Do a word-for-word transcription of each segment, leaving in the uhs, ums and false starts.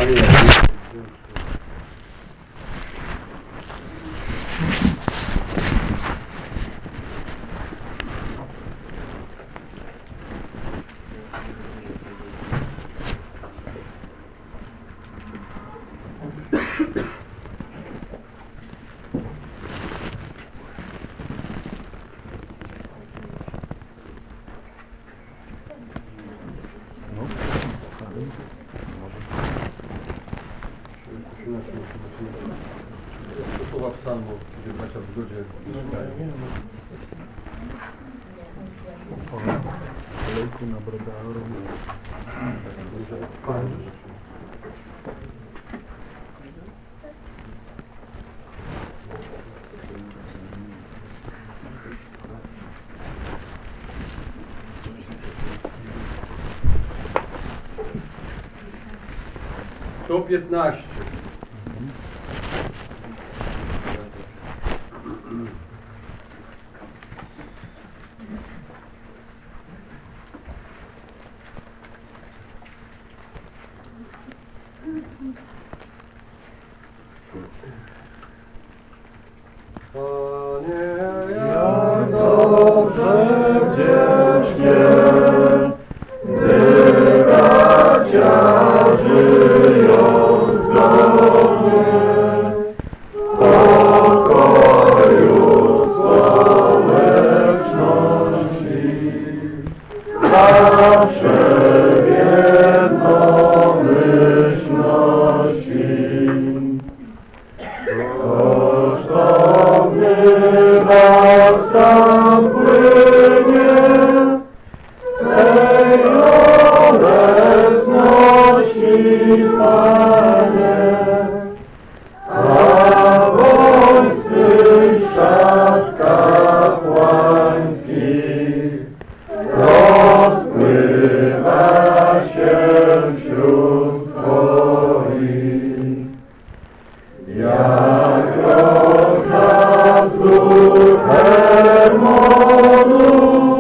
Słowa psalmu, gdzie bracia w zgodzie mieszkają. Olejku na brodaru. sto piętnaście. Panie, jak dobrze wdzięcznie, gdy bracia żyją zgodnie, w pokoju społeczności, zawsze w jednomyślności. Kosztowny balsam płynie z tej obecności, Panie, a bądź swych szat kapłańskich rozpływa się wśród Twoich. Jak rosa wzdłuż Hermonu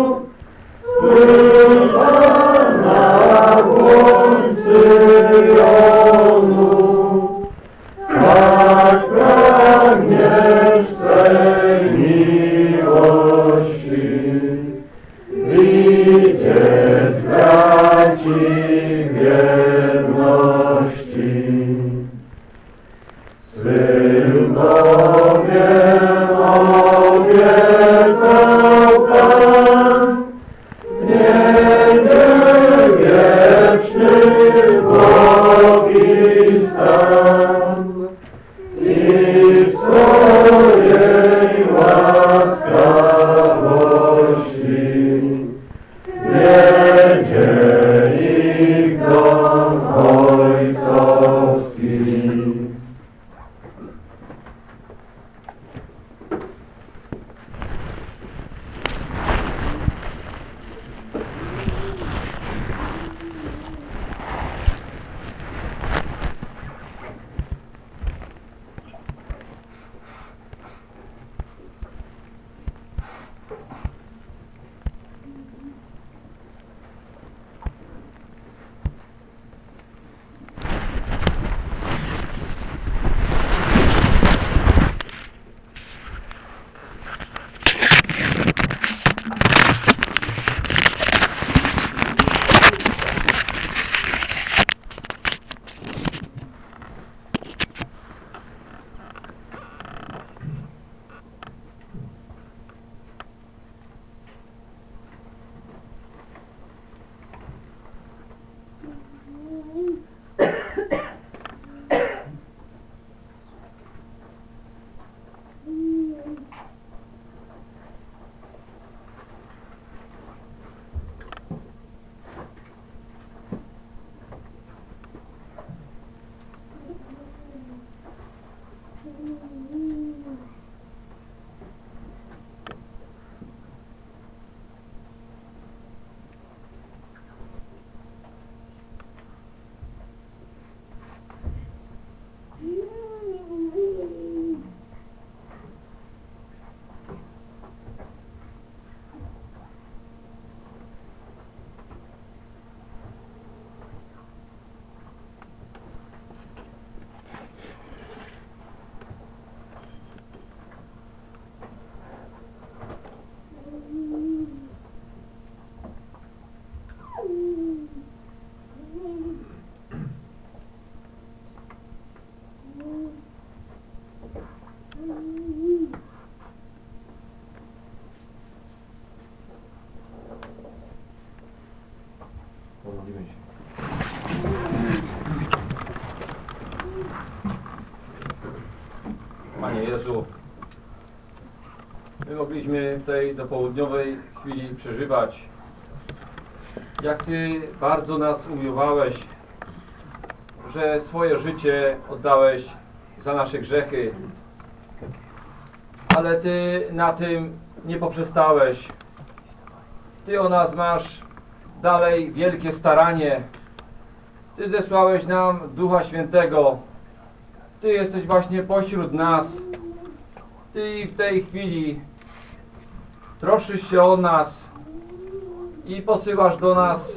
spływa na dłoń Syjonu, tak pragniesz swej miłości widzieć braci w jedności. Swym bowiem obiecał Pan w niebie wieczny Bogi stan i w swojej łaskawości wiedzie ich dom ojcowski. Pomodlimy się. Panie Jezu, my mogliśmy w tej dopołudniowej chwili przeżywać, jak Ty bardzo nas umiłowałeś, że swoje życie oddałeś za nasze grzechy, ale Ty na tym nie poprzestałeś. Ty o nas masz dalej wielkie staranie. Ty zesłałeś nam Ducha Świętego. Ty jesteś właśnie pośród nas. Ty w tej chwili troszczysz się o nas i posyłasz do nas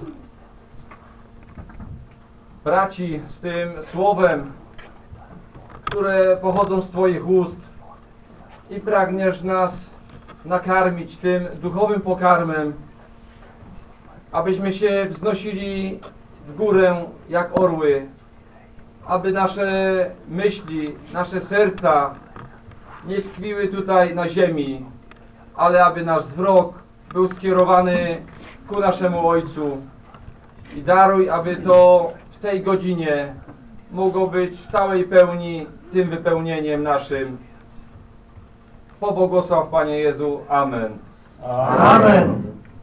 braci z tym słowem, które pochodzą z Twoich ust, i pragniesz nas nakarmić tym duchowym pokarmem, abyśmy się wznosili w górę jak orły, aby nasze myśli, nasze serca nie tkwiły tutaj na ziemi, ale aby nasz wzrok był skierowany ku naszemu Ojcu. I daruj, aby to w tej godzinie mogło być w całej pełni tym wypełnieniem naszym. Pobłogosław, Panie Jezu. Amen. Amen.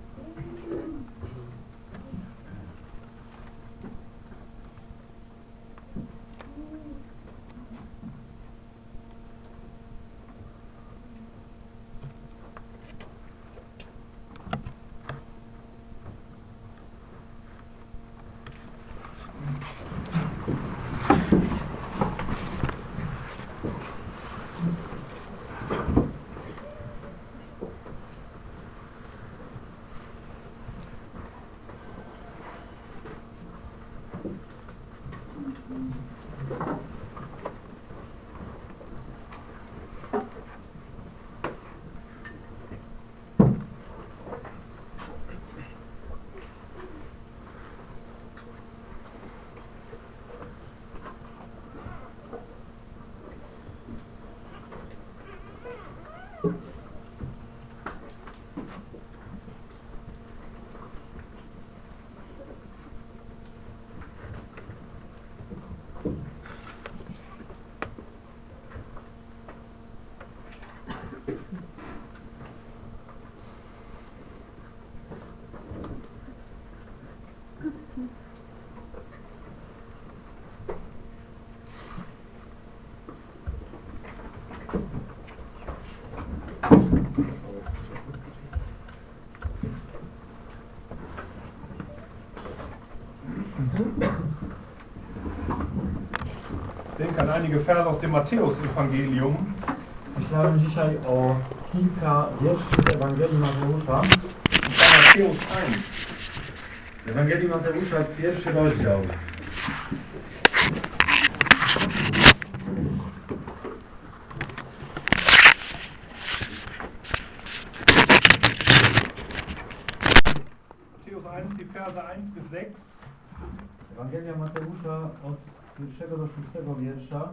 Ich denke an einige Verse aus dem Matthäus-Evangelium. Myślałem dzisiaj o kilka wierszy z Ewangelii Mateusza. Und zwar Matthäus eins. Z Ewangelii Mateusza, pierwszy rozdział. Matthäus eins, die Verse eins bis sechs. Ewangelia Mateusza od pierwszego do szóstego wiersza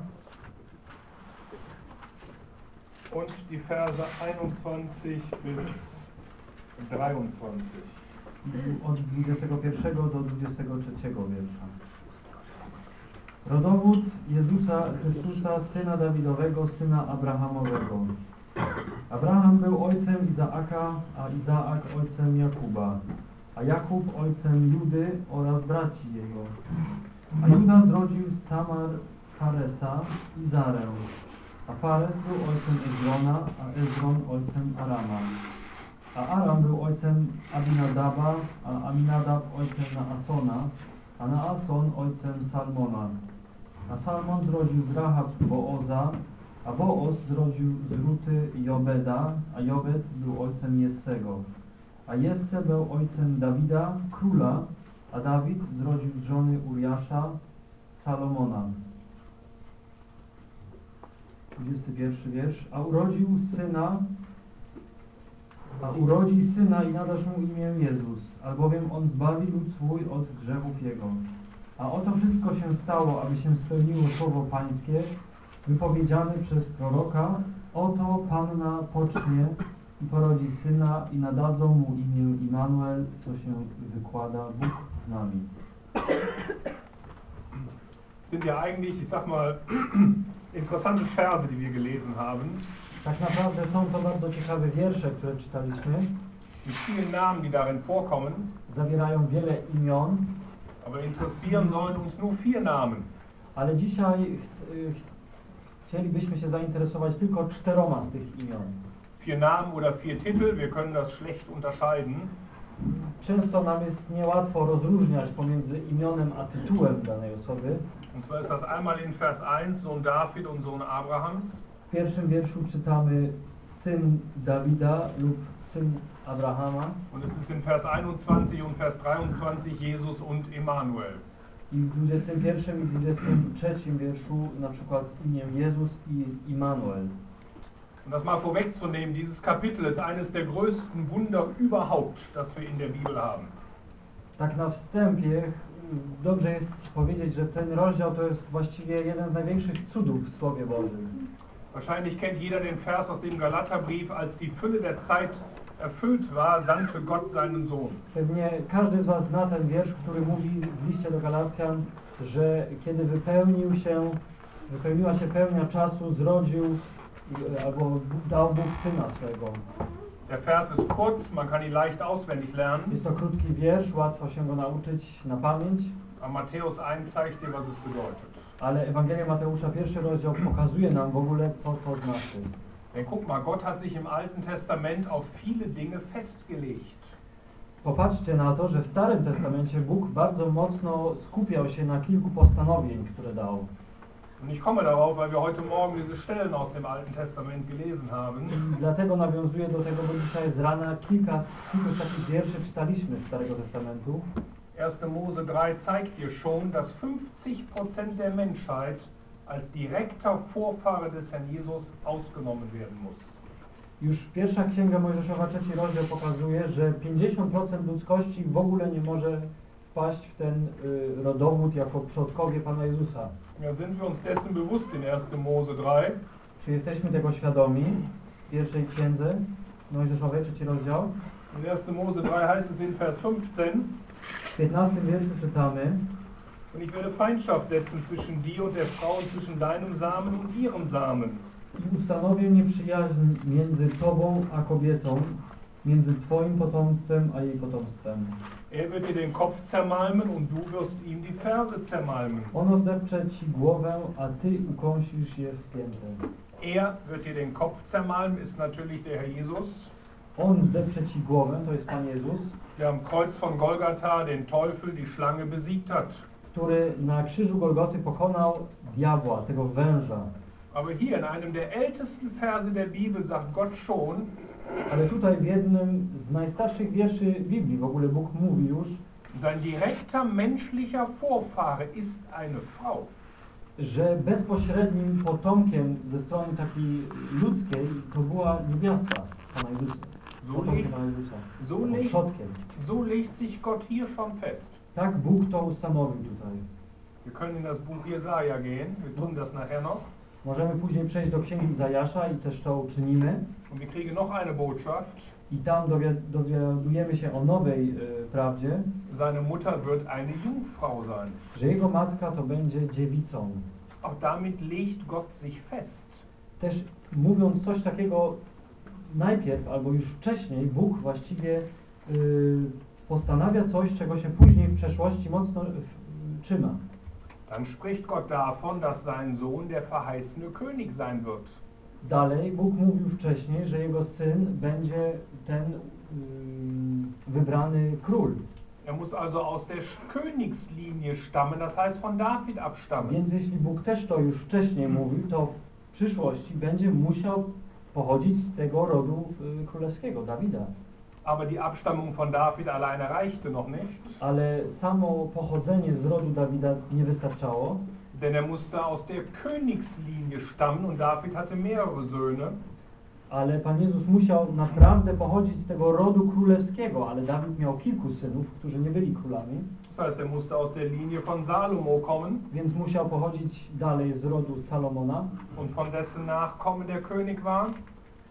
Und die Verse einundzwanzig bis dreiundzwanzig. i od dwudziestego pierwszego do dwudziestego trzeciego wiersza. Rodowód Jezusa Chrystusa, Syna Dawidowego, Syna Abrahamowego. Abraham był ojcem Izaaka, a Izaak ojcem Jakuba, a Jakub ojcem Judy oraz braci jego. A Juda zrodził z Tamar Faresa i Zarę, a Fares był ojcem Ezrona, a Ezron ojcem Arama. A Aram był ojcem Aminadaba, a Aminadab ojcem Naasona, a Naason ojcem Salmona. A Salmon zrodził z Rahab Booza, a Booz zrodził z Ruty Jobeda, a Jobed był ojcem Jessego. A Jesse był ojcem Dawida, króla, a Dawid zrodził z żony Uriasza, Salomona. dwudziesty pierwszy wiersz. A urodził syna, a urodzi syna i nadasz mu imię Jezus, albowiem on zbawi lud swój od grzechów jego. A oto wszystko się stało, aby się spełniło słowo Pańskie, wypowiedziane przez proroka. Oto Panna pocznie i porodzi syna i nadadzą mu imię Immanuel, co się wykłada Bóg z nami. Sind ja eigentlich, ich sag mal, interessante Verse, die wir gelesen haben. Tak naprawdę są to bardzo ciekawe wiersze, które czytaliśmy. Mit vielen Namen, die darin vorkommen. Zawierają wiele imion, Aber interessieren sollen uns nur vier Namen. ale dzisiaj ch ch chcielibyśmy się zainteresować tylko czteroma z tych imion. Vier Namen oder vier Titel, wir können das schlecht unterscheiden. Często nam jest niełatwo rozróżniać pomiędzy imionem a tytułem danej osoby. Und zwar ist das einmal in Vers eins Sohn David und Sohn Abrahams. W pierwszym wierszu czytamy syn Dawida lub syn Abrahama. Und es ist in Vers einundzwanzig und Vers dreiundzwanzig Jesus und Immanuel. I w dwudziestym pierwszym i dwudziestym trzecim wierszu na przykład imię Jezus i Immanuel. Um das mal vorwegzunehmen, dieses Kapitel ist eines der größten Wunder überhaupt, das wir in der Bibel haben. Tak na wstępie dobrze jest powiedzieć, że ten rozdział to jest właściwie jeden z największych cudów w Słowie Bożym. Wahrscheinlich kennt jeder den Vers aus dem Galaterbrief, als die Fülle der Zeit erfüllt war, sandte Gott seinen Sohn. Pewnie każdy z was zna ten wiersz, który mówi w liście do Galacjan, że kiedy wypełnił się, wypełniła się pełnia czasu, zrodził albo dał Bóg Syna swego. Der Vers ist kurz, man kann ihn leicht auswendig lernen. Jest to krótki wiersz, łatwo się go nauczyć na pamięć, Aber Matthäus eins zeigt dir, was es bedeutet. ale Ewangelia Mateusza, pierwszy rozdział, pokazuje nam w ogóle, co to znaczy. Denn guck mal, Gott hat sich im Alten Testament auf viele Dinge festgelegt. Popatrzcie na to, że w Starym Testamencie Bóg bardzo mocno skupiał się na kilku postanowień, które dał. Und ich komme darauf, weil wir heute Morgen diese Stellen aus dem Alten Testament gelesen haben. I dlatego nawiązuję do tego, bo dzisiaj z rana kilka, kilka z takich wierszy czytaliśmy z Starego Testamentu. erster Mose drei zeigt dir schon, dass fünfzig Prozent der Menschheit als direkter Vorfahre des Herrn Jesus ausgenommen werden muss. Już pierwsza Księga Mojżeszowa, trzeci rozdział pokazuje, że pięćdziesiąt procent ludzkości w ogóle nie może wpaść w ten y, rodowód jako przodkowie Pana Jezusa. Ja, sind wir uns dessen bewusst in erster Mose drei? Czy jesteśmy tego świadomi? W pierwszej Księdze Mojżeszowej, trzeci rozdział. In erster Mose drei heißt es in Vers fünfzehn, W piętnastym wierszu czytamy: und ich werde Feindschaft setzen zwischen dir und der Frau und zwischen deinem Samen und ihrem Samen. I ustanowię nieprzyjaźń między Tobą a kobietą, między Twoim potomstwem a jej potomstwem. Er wird dir den Kopf zermalmen und du wirst ihm die Ferse zermalmen. Ono zdepcze Ci głowę, a Ty ukąsisz je w piętę. Er wird dir den Kopf zermalmen, ist natürlich der Herr Jesus, On zdepcze Ci głowę, to jest Pan Jezus, der am Kreuz von Golgatha den Teufel, die Schlange besiegt hat. który na krzyżu Golgoty pokonał diabła, tego węża. Aber hier in einem der ältesten Verse der Bibel sagt Gott schon, Ale tutaj w jednym z najstarszych wierszy Biblii w ogóle Bóg mówi już, sein direkter menschlicher Vorfahre ist eine Frau. że bezpośrednim potomkiem ze strony takiej ludzkiej to była niewiasta Pana Jezusa. Potomkiem Pana Jezusa. So Albo legt, przodkiem. so legt sich Gott hier schon fest. Tak Bóg to ustanowił tutaj. Wir können in das Buch Jesaja gehen, wir tun das nachher noch. Możemy później przejść do Księgi Izajasza i też to uczynimy. Und wir kriegen noch eine Botschaft. I tam dowi dowiadujemy się o nowej y, prawdzie, Seine Mutter wird eine Jungfrau sein. że jego matka to będzie dziewicą. Auch damit legt Gott sich fest. Też mówiąc coś takiego najpierw, albo już wcześniej, Bóg właściwie y, postanawia coś, czego się później w przeszłości mocno y, trzyma. Dann spricht Gott davon, dass sein Sohn der verheißene König sein wird. Dalej Bóg mówił wcześniej, że jego syn będzie ten y, wybrany król. Er muss also aus der Königslinie stammen, das heißt von David abstammen. Więc jeśli Bóg też to już wcześniej mówił, to w przyszłości będzie musiał pochodzić z tego rodu y, królewskiego, Dawida. Aber die Abstammung von David alleine reichte noch nicht, Ale samo pochodzenie z rodu Dawida nie wystarczało, denn er musste aus der Königslinie stammen und David hatte mehrere Söhne. ale Pan Jezus musiał naprawdę pochodzić z tego rodu królewskiego, ale Dawid miał kilku synów, którzy nie byli królami, Das heißt, er musste aus der Linie von Salomo kommen więc musiał pochodzić dalej z rodu Salomona und von dessen Nachkommen der König war.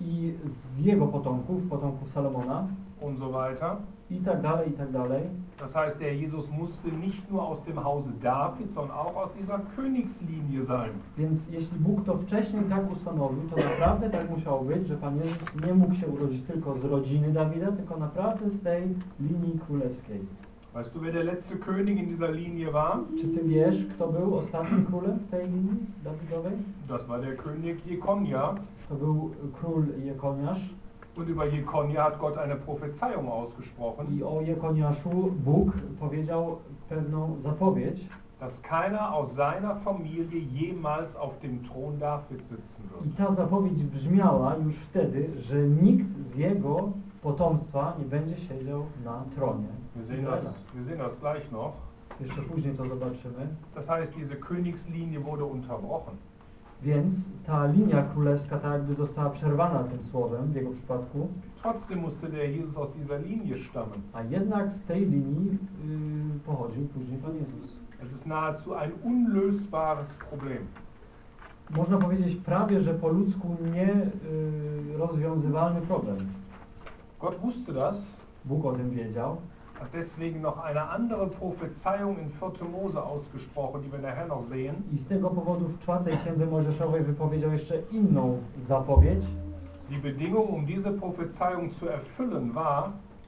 i z jego potomków, potomków Salomona und so weiter. i tak dalej, i tak dalej. Das heißt, der Jesus musste nicht nur aus dem Hause David, sondern auch aus dieser Königslinie sein. Więc jeśli Bóg to wcześniej tak ustanowił, to naprawdę tak musiało być, że Pan Jezus nie mógł się urodzić tylko z rodziny Dawida, tylko naprawdę z tej linii królewskiej. Weißt du, wer der letzte König in dieser Linie war? Czy ty wiesz, kto był ostatnim królem w tej linii Dawidowej? Das war der König Jekonja. To był król Jekoniasz. Und über Jekonja hat Gott eine Prophezeiung ausgesprochen, I o Jekoniaszu Bóg powiedział pewną zapowiedź, dass keiner aus seiner Familie jemals auf dem Thron David sitzen i wird. ta zapowiedź brzmiała już wtedy, że nikt z jego potomstwa nie będzie siedział na tronie Wir sehen Izraela. das, wir sehen das gleich noch. Jeszcze później to zobaczymy. Das heißt, diese Königslinie wurde unterbrochen. Więc ta linia królewska tak jakby została przerwana tym słowem w jego przypadku, Trotzdem musste der Jesus aus dieser Linie stammen. a jednak z tej linii yy, pochodził później Pan Jezus. Es ist nahezu ein unlösbares Problem. Można powiedzieć prawie, że po ludzku nie yy, rozwiązywalny problem. Gott wusste das, Bóg o tym wiedział. hat deswegen noch eine andere Prophezeiung in vierte Mose ausgesprochen, die wir nachher noch sehen. I z tego powodu w czwartej księdze Mojżeszowej wypowiedział jeszcze inną zapowiedź. Die Bedingung, um diese Prophezeiung zu erfüllen, war,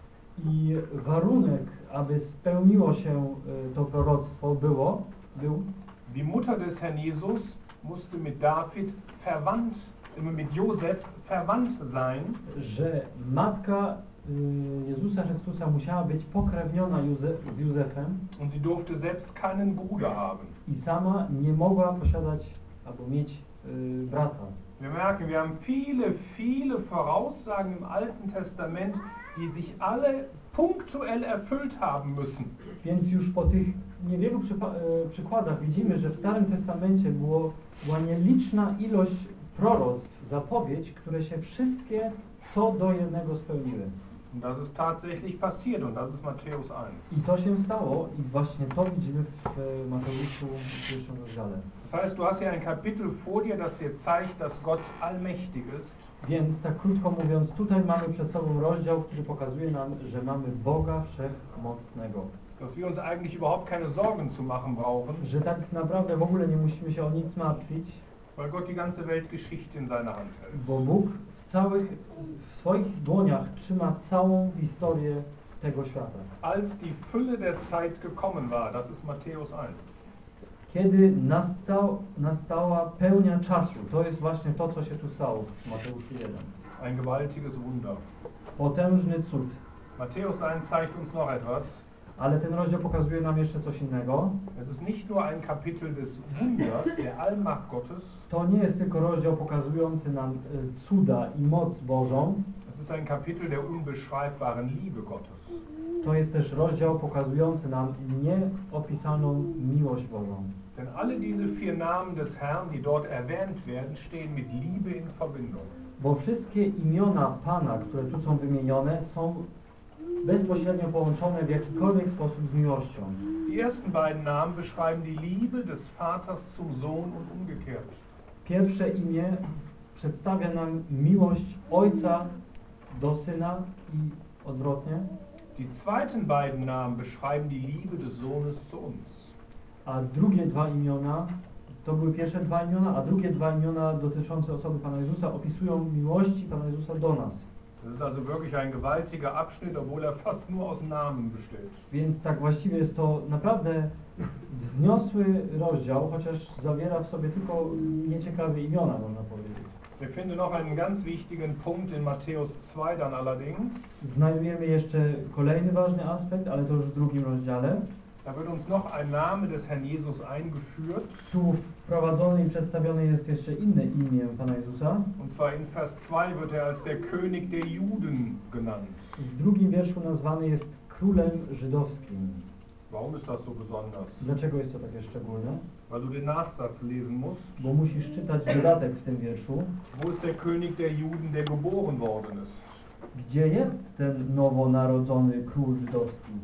I warunek, aby spełniło się y, to proroctwo było, był, die Mutter des Herrn Jesus musste mit David verwandt, mit Josef verwandt sein, że matka y, Jezusa Chrystusa musiała być pokrewniona Józe- z Józefem und sie durfte selbst keinen Bruder haben. i sama nie mogła posiadać albo mieć y, brata. Wir merken, wir haben viele, viele Voraussagen im Alten Testament, die sich alle punktuell erfüllt haben müssen. Więc już po tych niewielu przypa- y, przykładach widzimy, że w Starym Testamencie było, była nieliczna ilość proroctw, zapowiedź, które się wszystkie co do jednego spełniły. Und das ist tatsächlich passiert und das ist Matthäus eins. I to się stało i właśnie to widzimy w e, Mateuszu w pierwszym rozdziale. Das heißt, du hast hier ein Kapitel vor dir, das dir zeigt, dass Gott allmächtig ist. Więc tak krótko mówiąc, tutaj mamy przed sobą rozdział, który pokazuje nam, że mamy Boga Wszechmocnego. Dass wir uns eigentlich überhaupt keine Sorgen zu machen brauchen, Że tak naprawdę w ogóle nie musimy się o nic martwić, weil Gott die ganze Weltgeschichte in seiner Hand hält. bo Bóg w całych, w swoich dłoniach trzyma całą historię tego świata. Als die Fülle der Zeit gekommen war, das ist Matthäus eins, Kiedy nastał, nastała pełnia czasu, to jest właśnie to, co się tu stało w Mateuszu jeden. ein gewaltiges Wunder. Potężny cud. Matthäus eins zeigt uns noch etwas. Ale ten rozdział pokazuje nam jeszcze coś innego. Es ist nicht nur ein Kapitel des Wunders, der Allmacht Gottes, To nie jest tylko rozdział pokazujący nam e, cuda i moc Bożą. es ist ein Kapitel der unbeschreibbaren Liebe Gottes. To jest też rozdział pokazujący nam nieopisaną miłość Bożą. Denn alle diese vier Namen des Herrn, die dort erwähnt werden, stehen mit Liebe in Verbindung. Bo wszystkie imiona Pana, które tu są wymienione, są bezpośrednio połączone w jakikolwiek sposób z miłością. Die ersten beiden Namen beschreiben die Liebe des Vaters zum Sohn und umgekehrt. Pierwsze imię przedstawia nam miłość Ojca do Syna i odwrotnie. Die zweiten beiden Namen beschreiben die Liebe des Sohnes zu uns. A drugie dwa imiona, to były pierwsze dwa imiona, a drugie dwa imiona dotyczące osoby Pana Jezusa opisują miłości Pana Jezusa do nas. Das ist also wirklich ein gewaltiger Abschnitt, obwohl er fast nur aus Namen besteht. Więc tak właściwie jest to naprawdę wzniosły rozdział, chociaż zawiera w sobie tylko nieciekawe imiona, można powiedzieć. Wir finden noch einen ganz wichtigen Punkt in Matthäus zwei dann allerdings. Znajdujemy jeszcze kolejny ważny aspekt, ale to już w drugim rozdziale. Da wird uns noch ein Name des Herrn Jesus eingeführt. Tu wprowadzony i przedstawione jest jeszcze inne imię Pana Jezusa. Und zwar in Vers zwei wird er als der König der Juden genannt. W drugim wierszu nazwany jest Królem Żydowskim. Warum ist das so besonders? Dlaczego jest to takie szczególne? Weil du den Nachsatz lesen musst. Bo musisz czytać dodatek w tym wierszu, Wo ist der König der Juden, der geboren worden ist? gdzie jest ten nowonarodzony król żydowski.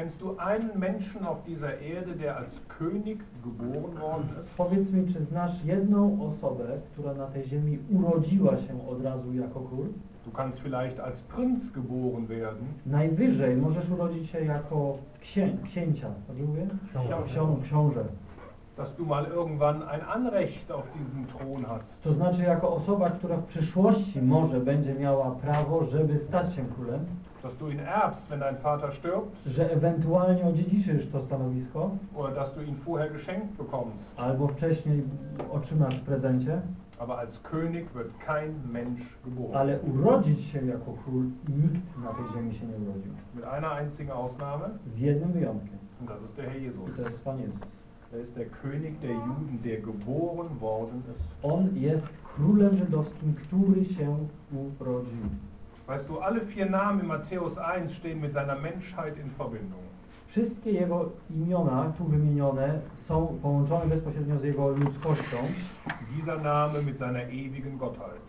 Kennst du einen Menschen auf dieser Erde, der als König geboren worden ist? Powiedz mi, czy znasz jedną osobę, która na tej ziemi urodziła się od razu jako król? Du kannst vielleicht als Prinz geboren werden. Najwyżej możesz urodzić się jako księ, księcia, dobrze mówię? Książę. Książę. Dass du mal irgendwann ein Anrecht auf diesen Thron hast. To znaczy jako osoba, która w przyszłości może będzie miała prawo, żeby stać się królem, Dass du ihn erbst, wenn dein Vater stirbt. że ewentualnie odziedziczysz to stanowisko, Oder dass du ihn vorher geschenkt bekommst. albo wcześniej otrzymasz w prezencie, Aber als König wird kein Mensch geboren. ale urodzić się jako król nikt na tej ziemi się nie urodził. Mit einer einzigen Ausnahme. Z jednym wyjątkiem. Und das ist der Herr I Jesus. to jest Pan Jezus. Er ist der König der Juden, der geboren worden ist. On jest królem żydowskim, który się urodził. Weißt du, alle vier Namen in Matthäus eins stehen mit seiner Menschheit in Verbindung. Wszystkie jego imiona tu wymienione są połączone bezpośrednio z jego ludzkością, Dieser Name mit seiner ewigen Gottheit.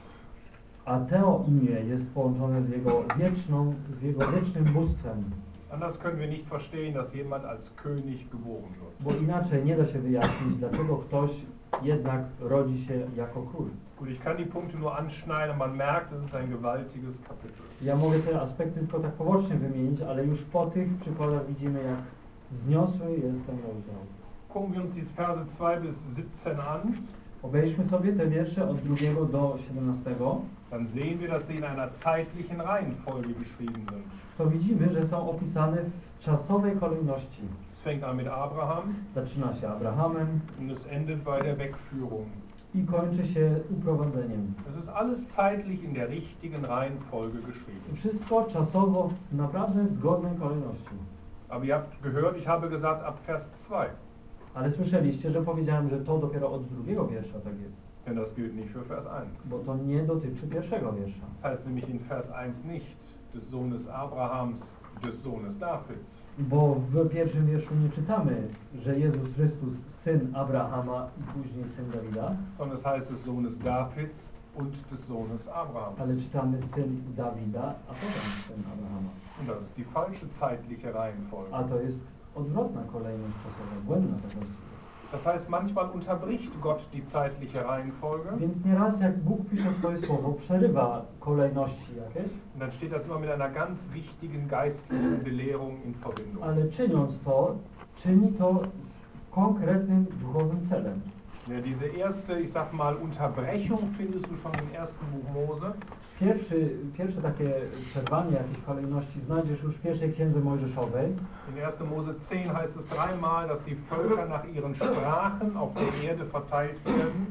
a to imię jest połączone z jego wieczną, z jego wiecznym bóstwem. Anders können wir nicht verstehen, dass jemand als König geboren wird. Bo inaczej nie da się wyjaśnić, dlaczego ktoś jednak rodzi się jako król. Gut, ich kann die Punkte nur anschneiden und man merkt, es ist ein gewaltiges Kapitel. Ja mogę te aspekty tylko tak pobocznie wymienić, ale już po tych przykładach widzimy, jak wzniosły jest ten rozdział. Gucken wir uns diese Verse zwei bis siebzehn an, Obejrzmy sobie te wiersze od drugiego do siedemnastego. dann sehen wir, dass sie in einer zeitlichen Reihenfolge geschrieben sind. To widzimy, że są opisane w czasowej kolejności. Es fängt an mit Abraham Zaczyna się Abrahamem und es endet bei der Wegführung. i kończy się uprowadzeniem. Es ist alles zeitlich in der richtigen Reihenfolge I geschrieben. wszystko czasowo w naprawdę zgodnej kolejności. Aber ihr habt gehört, ich habe gesagt ab Vers zwei. Ale słyszeliście, że powiedziałem, że to dopiero od drugiego wiersza tak jest. Denn das gilt nicht für Vers eins. Bo to nie dotyczy pierwszego wiersza. Das heißt nämlich in Vers eins nicht des Sohnes Abrahams, des Sohnes Davids. Bo w pierwszym wierszu nie czytamy, że Jezus Chrystus syn Abrahama i później syn Dawida, sondern es heißt des Sohnes Davids und des Sohnes Abrahams. ale czytamy syn Dawida, a potem syn Abrahama. Und das ist die falsche zeitliche Reihenfolge. A to jest odwrotna kolejność czasowa, błędna tak właściwie. Das heißt, manchmal unterbricht Gott die zeitliche Reihenfolge Więc nieraz jak Bóg pisze swoje słowo, przerywa kolejności jakieś, und dann steht das immer mit einer ganz wichtigen geistlichen Belehrung in Verbindung. ale czyniąc to, czyni to z konkretnym duchowym celem. Ja, diese erste, ich sag mal, Unterbrechung findest du schon im ersten Buch Mose. Pierwszy, pierwsze takie przerwanie jakiejś kolejności znajdziesz już w pierwszej księdze Mojżeszowej. In erster Mose zehn heißt es dreimal, dass die Völker nach ihren Sprachen auf der Erde verteilt werden.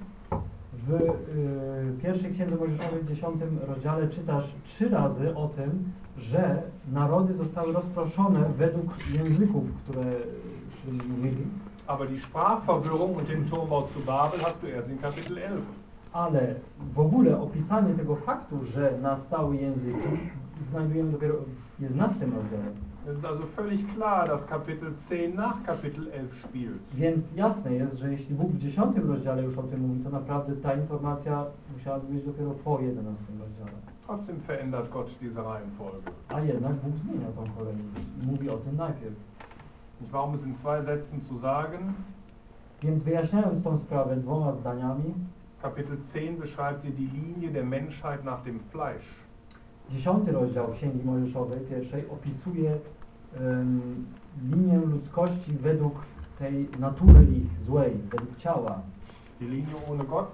W y, pierwszej księdze Mojżeszowej w dziesiątym rozdziale czytasz trzy razy o tym, że narody zostały rozproszone według języków, które którymi mówili, Aber die Sprachverwirrung und den Turmbau zu Babel hast du erst in Kapitel elf. ale w ogóle opisanie tego faktu, że nastały języki, znajdujemy dopiero w jedenastym rozdziale. Es ist also völlig klar, dass Kapitel zehn nach Kapitel elf spielt. Więc jasne jest, że jeśli Bóg w dziesiątym rozdziale już o tym mówi, to naprawdę ta informacja musiałaby być dopiero po jedenastym rozdziale. Trotzdem verändert Gott diese Reihenfolge. A jednak Bóg zmienia tą kolejność. Mówi o tym najpierw. Und warum es in zwei Sätzen zu sagen? Więc wyjaśniając tą sprawę dwoma zdaniami, Kapitel zehn beschreibt dir die Linie der Menschheit nach dem Fleisch. dziesiąty rozdział Księgi Mojżeszowej pierwszej opisuje um, linię ludzkości według tej natury ich złej, według ciała. Die Linie ohne Gott,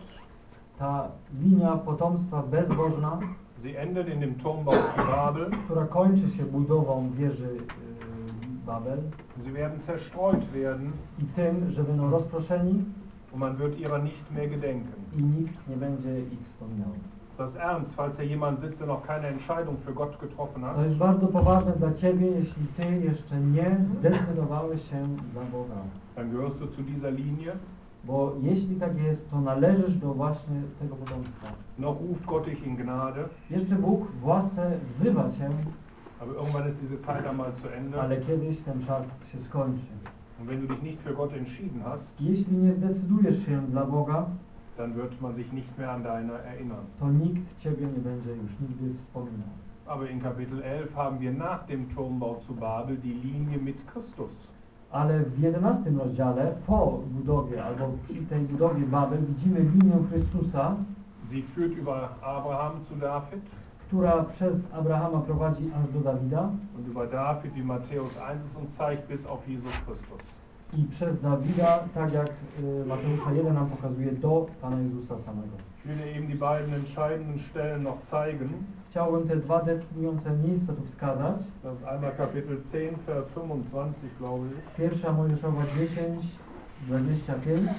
Ta linia potomstwa bezbożna, sie endet in dem Turmbau zu Babel. która kończy się budową wieży y, Babel Sie werden zerstreut werden i tym, że będą rozproszeni und man wird ihrer nicht mehr gedenken. i nikt nie będzie ich wspominał. Das ist ernst, falls hier jemand sitzt, der noch keine Entscheidung für Gott getroffen To hat. jest bardzo poważne dla Ciebie, jeśli Ty jeszcze nie zdecydowałeś się dla Boga. Dann gehörst du zu dieser Linie. Bo jeśli tak jest, to należysz do właśnie tego potomstwa. Noch ruft Gott dich in Gnade, Jeszcze Bóg w łasce wzywa Cię, aber irgendwann ist diese Zeit einmal zu Ende. ale kiedyś ten czas się skończy. Und wenn du dich nicht für Gott entschieden hast, Jeśli nie zdecydujesz się dla Boga, dann wird man sich nicht mehr an deine erinnern. to nikt Ciebie nie będzie już nigdy wspominał. Aber in Kapitel elf haben wir nach dem Turmbau zu Babel die Linie mit Christus. Ale w jedenastym rozdziale, po budowie, albo przy tej budowie Babel, widzimy linię Chrystusa, Sie führt über Abraham zu David która przez Abrahama prowadzi aż do Dawida und über David, wie Matthäus eins es uns zeigt, bis auf Jesus Christus. i przez Dawida, tak jak y, Mateusza jeden nam pokazuje, do Pana Jezusa samego. Ich will eben die beiden entscheidenden Stellen noch zeigen. Chciałbym te dwa decydujące miejsca tu wskazać. Das ist einmal Kapitel zehn, Vers fünfundzwanzig, glaube ich. Pierwsza Mojżeszowa dziesięć, dwadzieścia pięć.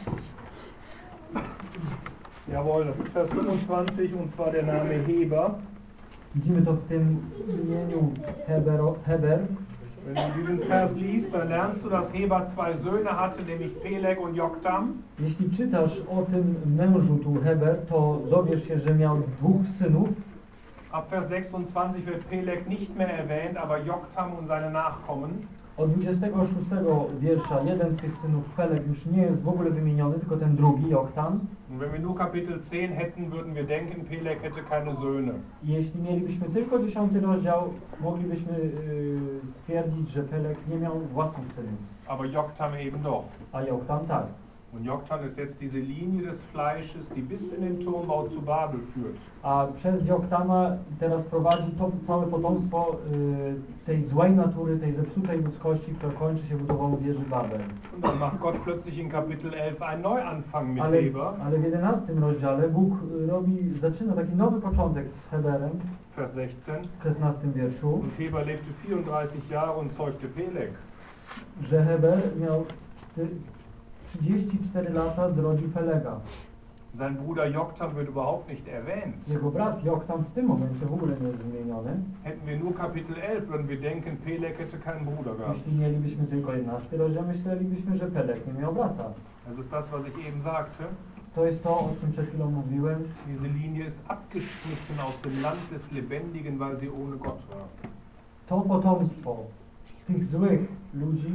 Jawohl, das ist Vers fünfundzwanzig und zwar der Name Heber. Widzimy to w tym imieniu Hebero, Heber. Wenn du diesen Vers liest, dann lernst du, dass Heber zwei Söhne hatte, nämlich Peleg und Joktam. Jeśli czytasz o tym mężu tu Heber, to dowiesz się, że miał dwóch synów. Ab Vers sechsundzwanzig wird Peleg nicht mehr erwähnt, aber Joktam und seine Nachkommen. Od dwudziestego szóstego wiersza jeden z tych synów Peleg już nie jest w ogóle wymieniony, tylko ten drugi, Joktan. Und wenn wir nur Kapitel zehn hätten, würden wir denken, Peleg hätte keine Söhne. I jeśli mielibyśmy tylko dziesiąty rozdział, moglibyśmy yy, stwierdzić, że Peleg nie miał własnych synów, Aber Joktam eben doch. a Joktan tak. Und Joktan ist jetzt diese Linie des Fleisches, die bis in den Turmbau zu Babel führt. A przez Joktana teraz prowadzi to całe potomstwo y, tej złej natury, tej zepsutej ludzkości, która kończy się budową wieży Babel. Und dann macht Gott plötzlich in Kapitel elf einen Neuanfang mit Ale, Heber. ale w jedenastym rozdziale Bóg robi, zaczyna taki nowy początek z Heberem, Vers sechzehn. w szesnastym wierszu, Und Heber lebte vierunddreißig Jahre und zeugte Peleg. że Heber miał trzydzieści cztery lata, zrodził Pelega. Sein Bruder Joktan wird überhaupt nicht erwähnt. Jego brat Joktan w tym momencie w ogóle nie jest wymieniony. Hätten wir nur Kapitel elf, würden wir denken, Peleg hätte keinen Bruder gehabt. Jeśli mielibyśmy tylko jedenasty rozdział, myślelibyśmy, że Peleg nie miał brata. Das ist das, was ich eben sagte. To jest to, o czym przed chwilą mówiłem. Diese Linie ist abgeschnitten aus dem Land des Lebendigen, weil sie ohne Gott war. To potomstwo tych złych ludzi,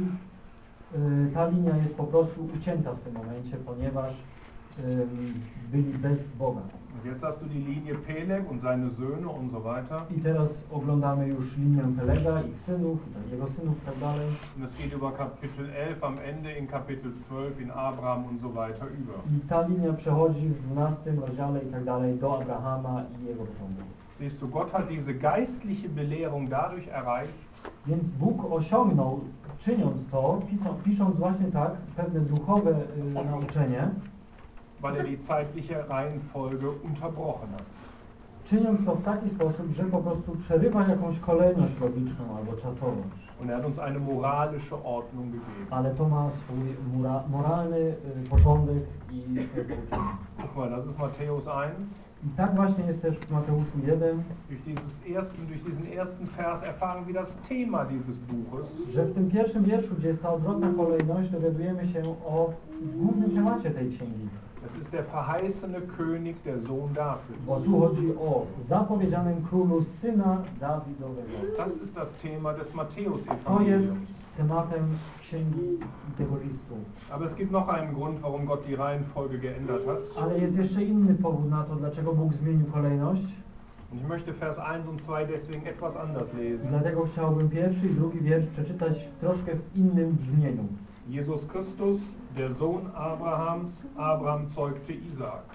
y, ta linia jest po prostu ucięta w tym momencie, ponieważ y, byli bez Boga. Und jetzt hast du die Linie Peleg und seine Söhne und so weiter. I teraz oglądamy już linię Pelega, ich synów, jego synów i tak dalej. Und es geht über Kapitel elf am Ende in Kapitel zwölf in Abraham und so weiter über. I ta linia przechodzi w dwunastym rozdziale i tak dalej do Abrahama i jego potomków. Siehst du, Gott hat diese geistliche Belehrung dadurch erreicht, Więc Bóg osiągnął, czyniąc to, pisą, pisząc właśnie tak pewne duchowe y, nauczenie, weil er die zeitliche Reihenfolge unterbrochen hat. czyniąc to w taki sposób, że po prostu przerywa jakąś kolejność logiczną albo czasową. Und er hat uns eine moralische Ordnung gegeben. Ale to ma swój mora, moralny y, porządek i pouczenie. Guck mal, das ist Matthäus eins. I tak właśnie jest też w Mateuszu jeden, Durch, dieses ersten, durch diesen ersten Vers erfahren wir das Thema dieses Buches. że w tym pierwszym wierszu, gdzie jest ta odwrotna kolejność, dowiadujemy się o głównym temacie tej księgi. Das ist der verheißene König, der Sohn David. Bo tu chodzi o zapowiedzianym królu, syna Dawidowego. Das ist das Thema des To jest Matthäus-Evangeliums. tematem księgi tego listu. Aber es gibt noch einen Grund, warum Gott die Reihenfolge geändert hat. Ale jest jeszcze inny powód na to, dlaczego Bóg zmienił kolejność. Und ich möchte Vers eins und zwei deswegen etwas anders lesen. Dlatego chciałbym pierwszy i drugi wiersz przeczytać troszkę w innym brzmieniu. Jesus Christus, der Sohn Abrahams, Abraham zeugte Isaak.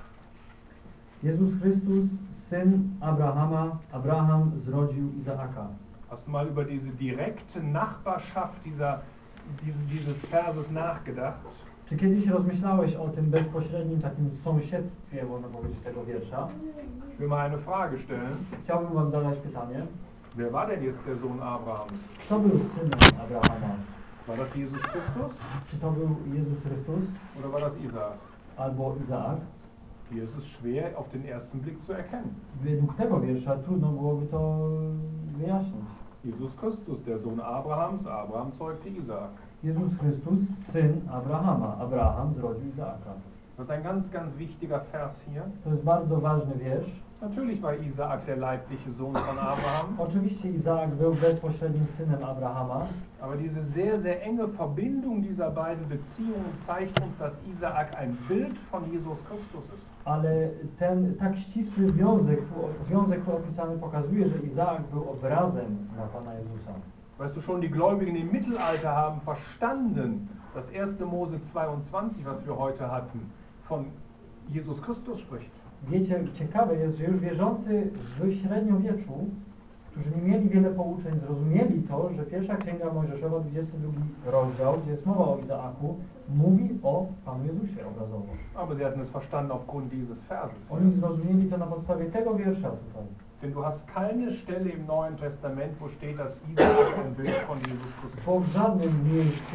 Jezus Chrystus, syn Abrahama, Abraham zrodził Izaaka. Hast du mal über diese direkte Nachbarschaft dieser, dieses, dieses Verses nachgedacht? Czy kiedyś rozmyślałeś o tym bezpośrednim takim sąsiedztwie, można powiedzieć, tego wiersza? Ich will mal eine Frage stellen. Chciałbym wam zadać pytanie. Wer war denn jetzt der Sohn Abrahams? Kto był synem Abrahama? War das Jesus Christus Czy to był Jezus Chrystus oder war das Isaak? albo Izaak? Hier ist es schwer auf den ersten Blick zu erkennen. Według tego wiersza trudno byłoby to wyjaśnić. Jesus Christus, der Sohn Abrahams, Abraham zeugte Isaak. Jezus Chrystus, syn Abrahama, Abraham zrodził Izaaka. Das ist ein ganz, ganz wichtiger Vers hier. To jest bardzo ważny wiersz. Natürlich war Isaak der leibliche Sohn von Abraham, Oczywiście Izaak był bezpośrednim synem Abrahama, aber diese sehr, sehr enge Verbindung dieser beiden Beziehungen zeigt uns, dass Isaak ein Bild von Jesus Christus ist. ale ten tak ścisły związek, związek tu opisany pokazuje, że Izaak był obrazem na Pana Jezusa. Weißt du, schon die Gläubigen im Mittelalter haben verstanden, dass erste Mose zweiundzwanzig, was wir heute hatten, von Jesus Christus spricht. Wiecie, ciekawe jest, że już wierzący w średniowieczu, którzy nie mieli wiele pouczeń, zrozumieli to, że pierwsza Księga Mojżeszowa, dwudziesty drugi rozdział, gdzie jest mowa o Izaaku, mówi o Panu Jezusie obrazowo. Aber sie hatten es verstanden aufgrund dieses Verses. Oni zrozumieli to na podstawie tego wiersza tutaj. Denn du hast keine Stelle im Neuen Testament, wo steht, dass Isaak ein Bild von Jesus Christus Bo w żadnym miejscu,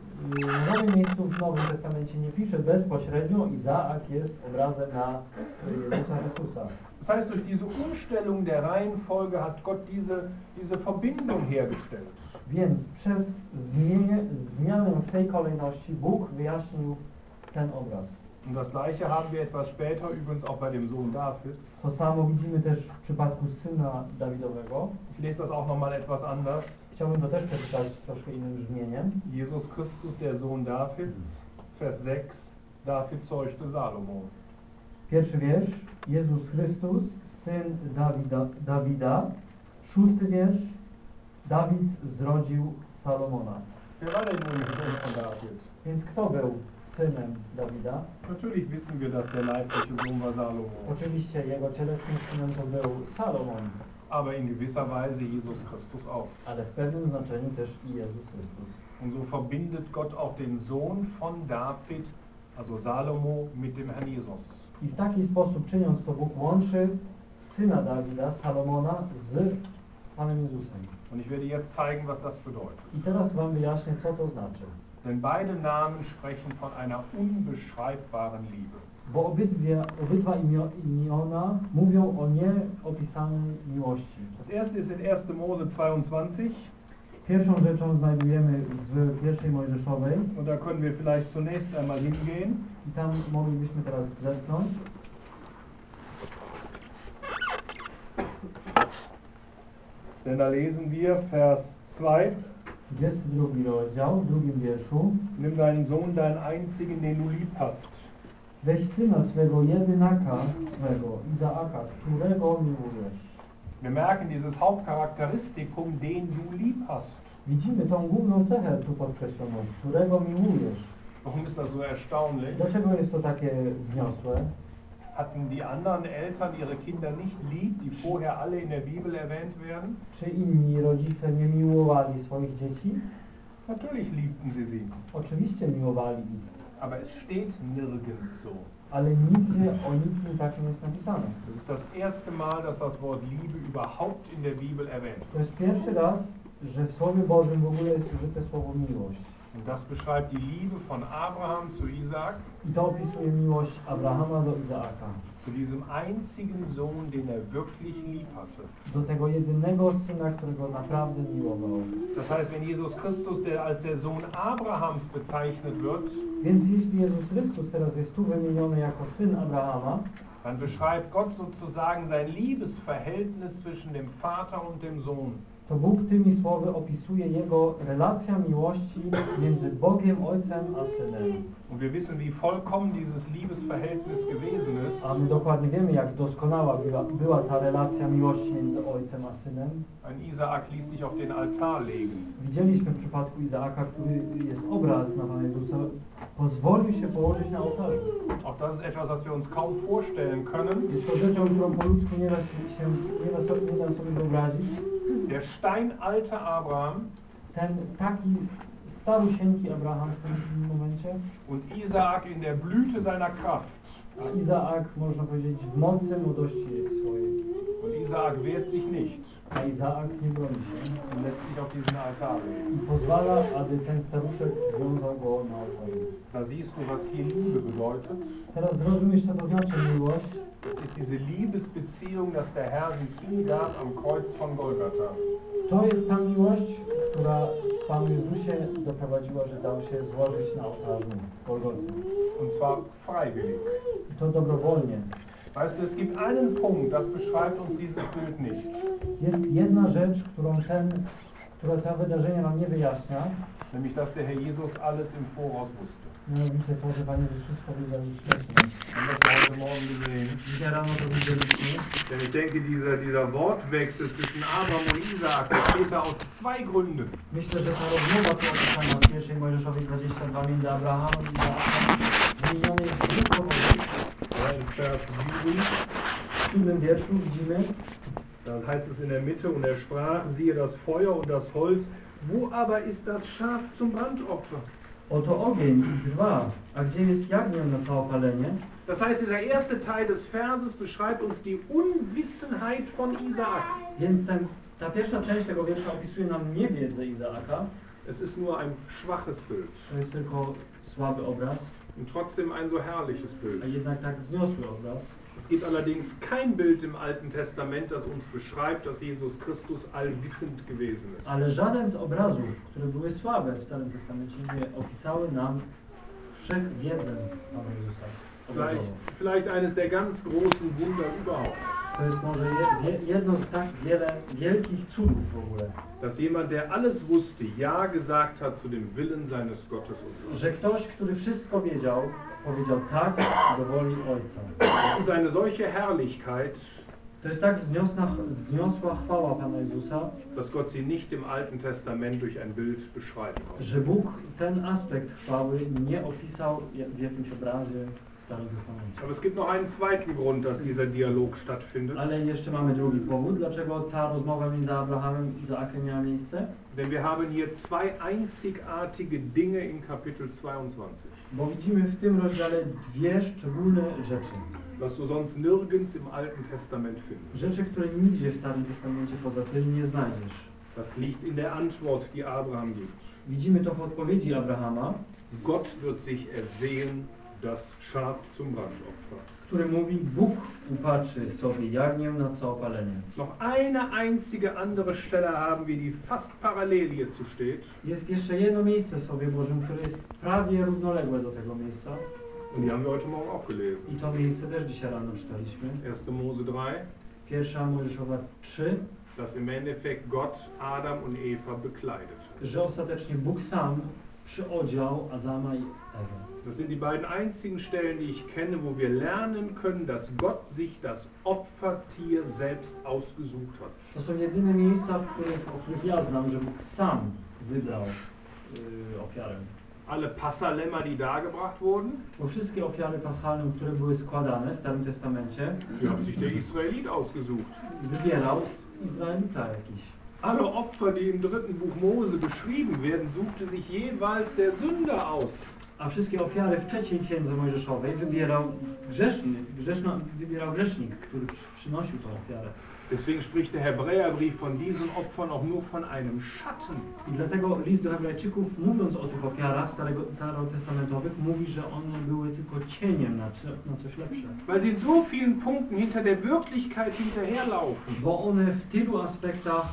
w żadnym miejscu w Nowym Testamencie nie pisze bezpośrednio, Izaak jest obrazem na Jezusa Chrystusa. Das heißt, durch diese Umstellung der Reihenfolge hat Gott diese, diese Verbindung hergestellt. Więc przez zmienię, zmianę w tej kolejności Bóg wyjaśnił ten obraz. Und das Gleiche haben wir etwas später übrigens auch bei dem Sohn Davids. To samo widzimy też w przypadku syna Dawidowego. Ich lese das auch nochmal etwas anders. Chciałbym to też przeczytać troszkę innym brzmieniem. Jesus Christus, der Sohn Davids, Vers sechs, David zeugte Salomo. Pierwszy wiersz. Jezus Chrystus, syn Dawida, Dawida. Szósty wiersz. Dawid zrodził Salomona. Wer war denn nun der Sohn von David? Więc kto był synem Dawida? Natürlich wissen wir, dass der leibliche Sohn war Salomo. Oczywiście jego cielesnym synem to był Salomon, Aber in gewisser Weise Jesus Christus auch. ale w pewnym znaczeniu też i Jezus Chrystus. Und so verbindet Gott auch den Sohn von David, also Salomo, mit dem Herrn Jesus. I w taki sposób czyniąc to Bóg łączy syna Dawida, Salomona z Panem Jezusem. Und ich werde jetzt zeigen, was das bedeutet. I teraz wam wyjaśnię, co to znaczy. Denn beide Namen sprechen von einer unbeschreibbaren Liebe. Bo obydwie, obydwa imio, imiona mówią o nieopisanej miłości. Das erste ist in erster Mose zweiundzwanzig. Pierwszą rzeczą znajdujemy w pierwszej Mojżeszowej Und da können wir vielleicht zunächst einmal hingehen. i tam moglibyśmy teraz zerknąć. Denn da lesen wir Vers zwei. dwudziesty drugi rozdział, w drugim wierszu. Nimm deinen Sohn, deinen einzigen, den du lieb hast. Weź syna swego jedynaka swego, Izaaka, którego miłujesz. Wir merken dieses Hauptcharakteristikum, den du lieb hast. Widzimy tą główną cechę tu podkreśloną, którego miłujesz. Warum ist das so erstaunlich? Dlaczego jest to takie wzniosłe? Hatten die anderen Eltern ihre Kinder nicht lieb, die vorher alle in der Bibel erwähnt werden? Czy inni rodzice nie miłowali swoich dzieci? Natürlich liebten sie sie. Oczywiście miłowali ich, Aber es steht nirgends so. ale nigdzie o nikim takim jest napisane. Das ist das erste Mal, dass das Wort Liebe überhaupt in der Bibel erwähnt wird. To jest pierwszy raz, że w Słowie Bożym w ogóle jest użyte słowo miłość. Und das beschreibt die Liebe von Abraham zu Isaak, I to opisuje miłość Abrahama do Izaaka. zu diesem einzigen Sohn, den er wirklich lieb hatte. Do tego jedynego syna, którego naprawdę miłował. Das heißt, wenn Jesus Christus der als der Sohn Abrahams bezeichnet wird, Więc jeśli Jezus Chrystus teraz jest tu wymieniony jako syn Abrahama, dann beschreibt Gott sozusagen sein Liebesverhältnis zwischen dem Vater und dem Sohn. to Bóg tymi słowy opisuje jego relacja miłości między Bogiem Ojcem a Synem. Und wir wissen, wie vollkommen dieses Liebesverhältnis gewesen ist. A my dokładnie wiemy, jak doskonała była, była ta relacja miłości między Ojcem a Synem. Ein Isaak ließ sich auf den Altar legen. Widzieliśmy w przypadku Izaaka, który jest obraz na Pana Jezusa, pozwolił się położyć na ołtarzu. Auch das ist etwas, was wir uns kaum vorstellen können. Jest to rzeczą, którą po ludzku nie da się nie da sobie, nie da sobie wyobrazić. Der steinalte Abraham Ten taki starusieńki Abraham w tym momencie und Isaak in der Blüte seiner Kraft A Izaak, można powiedzieć, w mocy młodości swojej. Und Isaak wehrt sich nicht A Izaak nie broni się und lässt sich auf diesen Altar legen. i pozwala, aby ten staruszek związał go na ołtarzu. Da siehst du, was hier Liebe bedeutet. Teraz zrozumiesz, co to znaczy miłość. Das ist diese Liebesbeziehung, dass der Herr sich hingab am Kreuz von Golgatha. To jest ta miłość, która Panu Jezusie doprowadziła, że dał się złożyć na ołtarzu Golgoty. Und zwar freiwillig. I to dobrowolnie. Weißt du, es gibt einen Punkt, das beschreibt uns dieses Bild nicht. Jest jedna rzecz, którą ten, która to wydarzenie nam nie wyjaśnia. Nämlich, dass der Herr Jesus alles im Voraus wusste. Mianowicie to, że Pan Jezus wszystko wiedział już wcześniej. Wir haben das heute Morgen gesehen. Dzisiaj rano to widzieliśmy. Denn ich denke, dieser, dieser Wortwechsel zwischen Abraham und Isaak besteht da aus zwei Gründen. Myślę, że ta rozmowa tu opisana w pierwszej Mojżeszowej dwadzieścia dwa między Abrahamem i Izaakiem wymieniony jest z dwóch powodów. Ja, in Vers sieben, W siódmym wierszu widzimy, da heißt es in der Mitte, und er sprach, siehe das Feuer und das Holz, wo aber ist das Schaf zum Brandopfer? oto ogień i drwa, a gdzie jest jagnię na całopalenie? Das heißt, dieser erste Teil des Verses beschreibt uns die Unwissenheit von Isaak. Więc ten, ta pierwsza część tego wiersza opisuje nam niewiedzę Izaaka. Es ist nur ein schwaches Bild To jest tylko słaby obraz, und trotzdem ein so herrliches a Bild. jednak tak wzniosły obraz. Es gibt allerdings kein Bild im Alten Testament, das uns beschreibt, dass Jesus Christus allwissend gewesen ist. Ale żaden z obrazów, które były słabe w Starym Testamencie, nie opisały nam wszechwiedzę Pana Jezusa. Vielleicht, obrazowo. vielleicht eines der ganz großen Wunder überhaupt, To jest może je- je- jedno z tak wiele wielkich cudów w ogóle, dass jemand, der alles wusste, Ja gesagt hat zu dem Willen seines Gottes und że ktoś, który wszystko wiedział, powiedział tak do woli Ojca. Das ist eine solche Herrlichkeit, To jest tak wzniosła, wzniosła chwała Pana Jezusa, dass Gott sie nicht im Alten Testament durch ein Bild beschreiben kann. że Bóg ten aspekt chwały nie opisał w jakimś obrazie w Starym Testamencie. Aber es gibt noch einen zweiten Grund, dass dieser Dialog stattfindet. Ale jeszcze mamy drugi powód, dlaczego ta rozmowa między Abrahamem i Izaakiem miała miejsce. Denn wir haben hier zwei einzigartige Dinge in Kapitel zweiundzwanzig, Bo widzimy w tym rozdziale dwie szczególne rzeczy. was du sonst nirgends im Alten Testament findest. Rzeczy, które nigdzie w Starym Testamencie poza tym nie znajdziesz. Das liegt in der Antwort, die Abraham gibt. Widzimy to w odpowiedzi Abrahama, Gott wird sich ersehen, das Schaf zum Brandopfer. który mówi: Bóg upatrzy sobie jagnię na całopalenie. Noch eine einzige andere Stelle haben wir, die fast parallel hierzu steht. Jest jeszcze jedno miejsce w Słowie Bożym, które jest prawie równoległe do tego miejsca. Und die haben wir heute Morgen auch gelesen. I to miejsce też dzisiaj rano czytaliśmy. erster Mose drei, Pierwsza Mojżeszowa trzy, dass im Endeffekt Gott Adam und Eva bekleidet. że ostatecznie Bóg sam przyodział Adama i Ewę. Das sind die beiden einzigen Stellen, die ich kenne, wo wir lernen können, dass Gott sich das Opfertier selbst ausgesucht hat. To są jedyne miejsca, w których, o których ja znam, że Bóg sam wybrał yy, ofiarę. Alle Passalämmer, die dargebracht wurden, Bo wszystkie ofiary paschalne, które były składane w Starym Testamencie, die hat sich der Israelit ausgesucht. wybierał Izraelita jakiś. Alle Opfer, die im dritten Buch Mose beschrieben werden, suchte sich jeweils der Sünder aus. A wszystkie ofiary w trzeciej księdze Mojżeszowej wybierał grzesznik, grzeszno, wybierał grzesznik, który przy, przynosił tę ofiarę. Deswegen spricht der Hebräerbrief von diesen Opfern auch nur von einem Schatten. I dlatego list do Hebrajczyków, mówiąc o tych ofiarach starego, starotestamentowych, mówi, że one były tylko cieniem na, na coś lepsze. Weil sie in so vielen Punkten hinter der Wirklichkeit hinterherlaufen. Bo one w tylu aspektach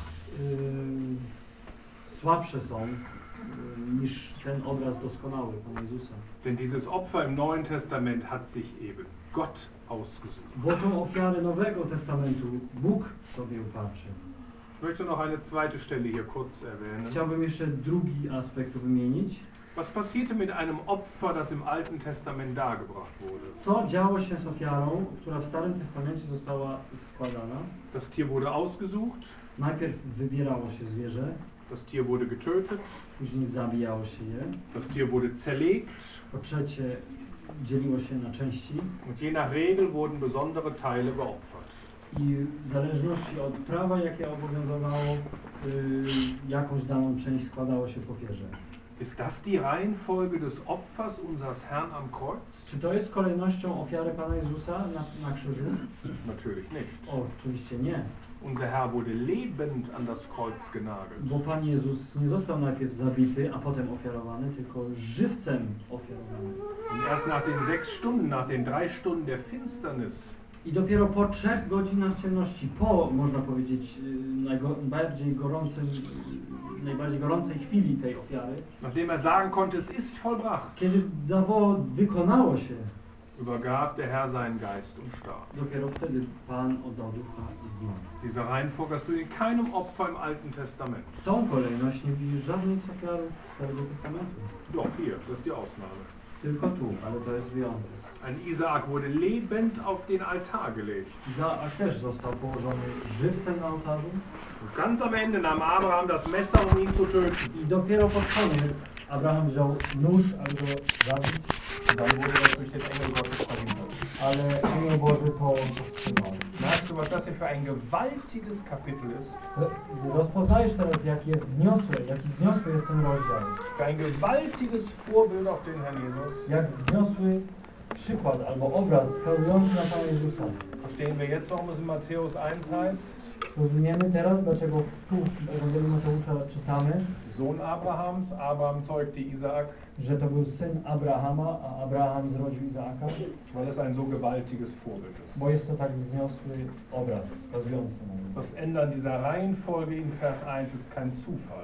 yy, słabsze są yy, niż ten obraz doskonały Pana Jezusa. Denn dieses Opfer im Neuen Testament hat sich eben Gott ausgesucht. Bo tą ofiarę Nowego Testamentu Bóg sobie upatrzy. Ich möchte noch eine zweite Stelle hier kurz erwähnen. Chciałbym jeszcze drugi aspekt tu wymienić. Was passierte mit einem Opfer, das im Alten Testament dargebracht wurde? Co działo się z ofiarą, która w Starym Testamencie została składana? Das Tier wurde ausgesucht, Najpierw wybierało się zwierzę, das Tier wurde getötet, później zabijało się je, das Tier wurde zerlegt po trzecie dzieliło się na części und je nach Regel wurden besondere Teile geopfert. i w zależności od prawa, jakie obowiązywało, yy, jakąś daną część składało się w ofierze. Ist das die Reihenfolge des Opfers unseres Herrn am Kreuz? Czy to jest kolejnością ofiary Pana Jezusa na, na krzyżu? Natürlich nicht. O, oczywiście nie. Unser Herr wurde lebend an das Kreuz genagelt. Bo Pan Jezus nie został najpierw zabity, a potem ofiarowany, tylko żywcem ofiarowany. Und erst nach den sechs Stunden, nach den drei Stunden der Finsternis, I dopiero po trzech godzinach ciemności, po, można powiedzieć, y, najbardziej gorącym, y, najbardziej gorącej chwili tej ofiary, nachdem er sagen konnte, es ist vollbracht, kiedy zawołał, wykonało się, übergab der Herr seinen Geist und starb. dopiero wtedy Pan oddał ducha i zmarł. Diese Reihenfolge hast du in keinem Opfer im Alten Testament. Tą kolejność nie widzisz żadnej z ofiar Starego Testamentu. Doch, hier, das ist die Ausnahme. Tylko tu, ale to jest wyjątek. Ein Isaak wurde lebend auf den Altar gelegt. Izaak też został położony żywcem na ołtarzu Und ganz am Ende nahm Abraham das Messer, um ihn zu töten. i dopiero pod koniec Abraham wziął nóż, aby go zabić, Dann wurde das durch den Engel Gottes verhindert. ale anioł Boży to powstrzymał. Merkst du, was das hier für ein gewaltiges Kapitel ist? Rozpoznajesz teraz, jakie wzniosłe, jaki wzniosły jest ten rozdział. Für ein gewaltiges Vorbild auf den Herrn Jesus. Jak wzniosły przykład albo obraz wskazujący na Pana Jezusa. Verstehen wir jetzt, warum es in Matthäus eins heißt? Rozumiemy teraz, dlaczego tu w Ewangelii Mateusza czytamy, Sohn Abrahams, Abraham zeugte Isaak, że to był syn Abrahama, a Abraham zrodził Izaaka, weil es ein so gewaltiges Vorbild ist. bo jest to tak wzniosły obraz wskazujący na niego. Das Ändern dieser Reihenfolge in Vers eins ist kein Zufall.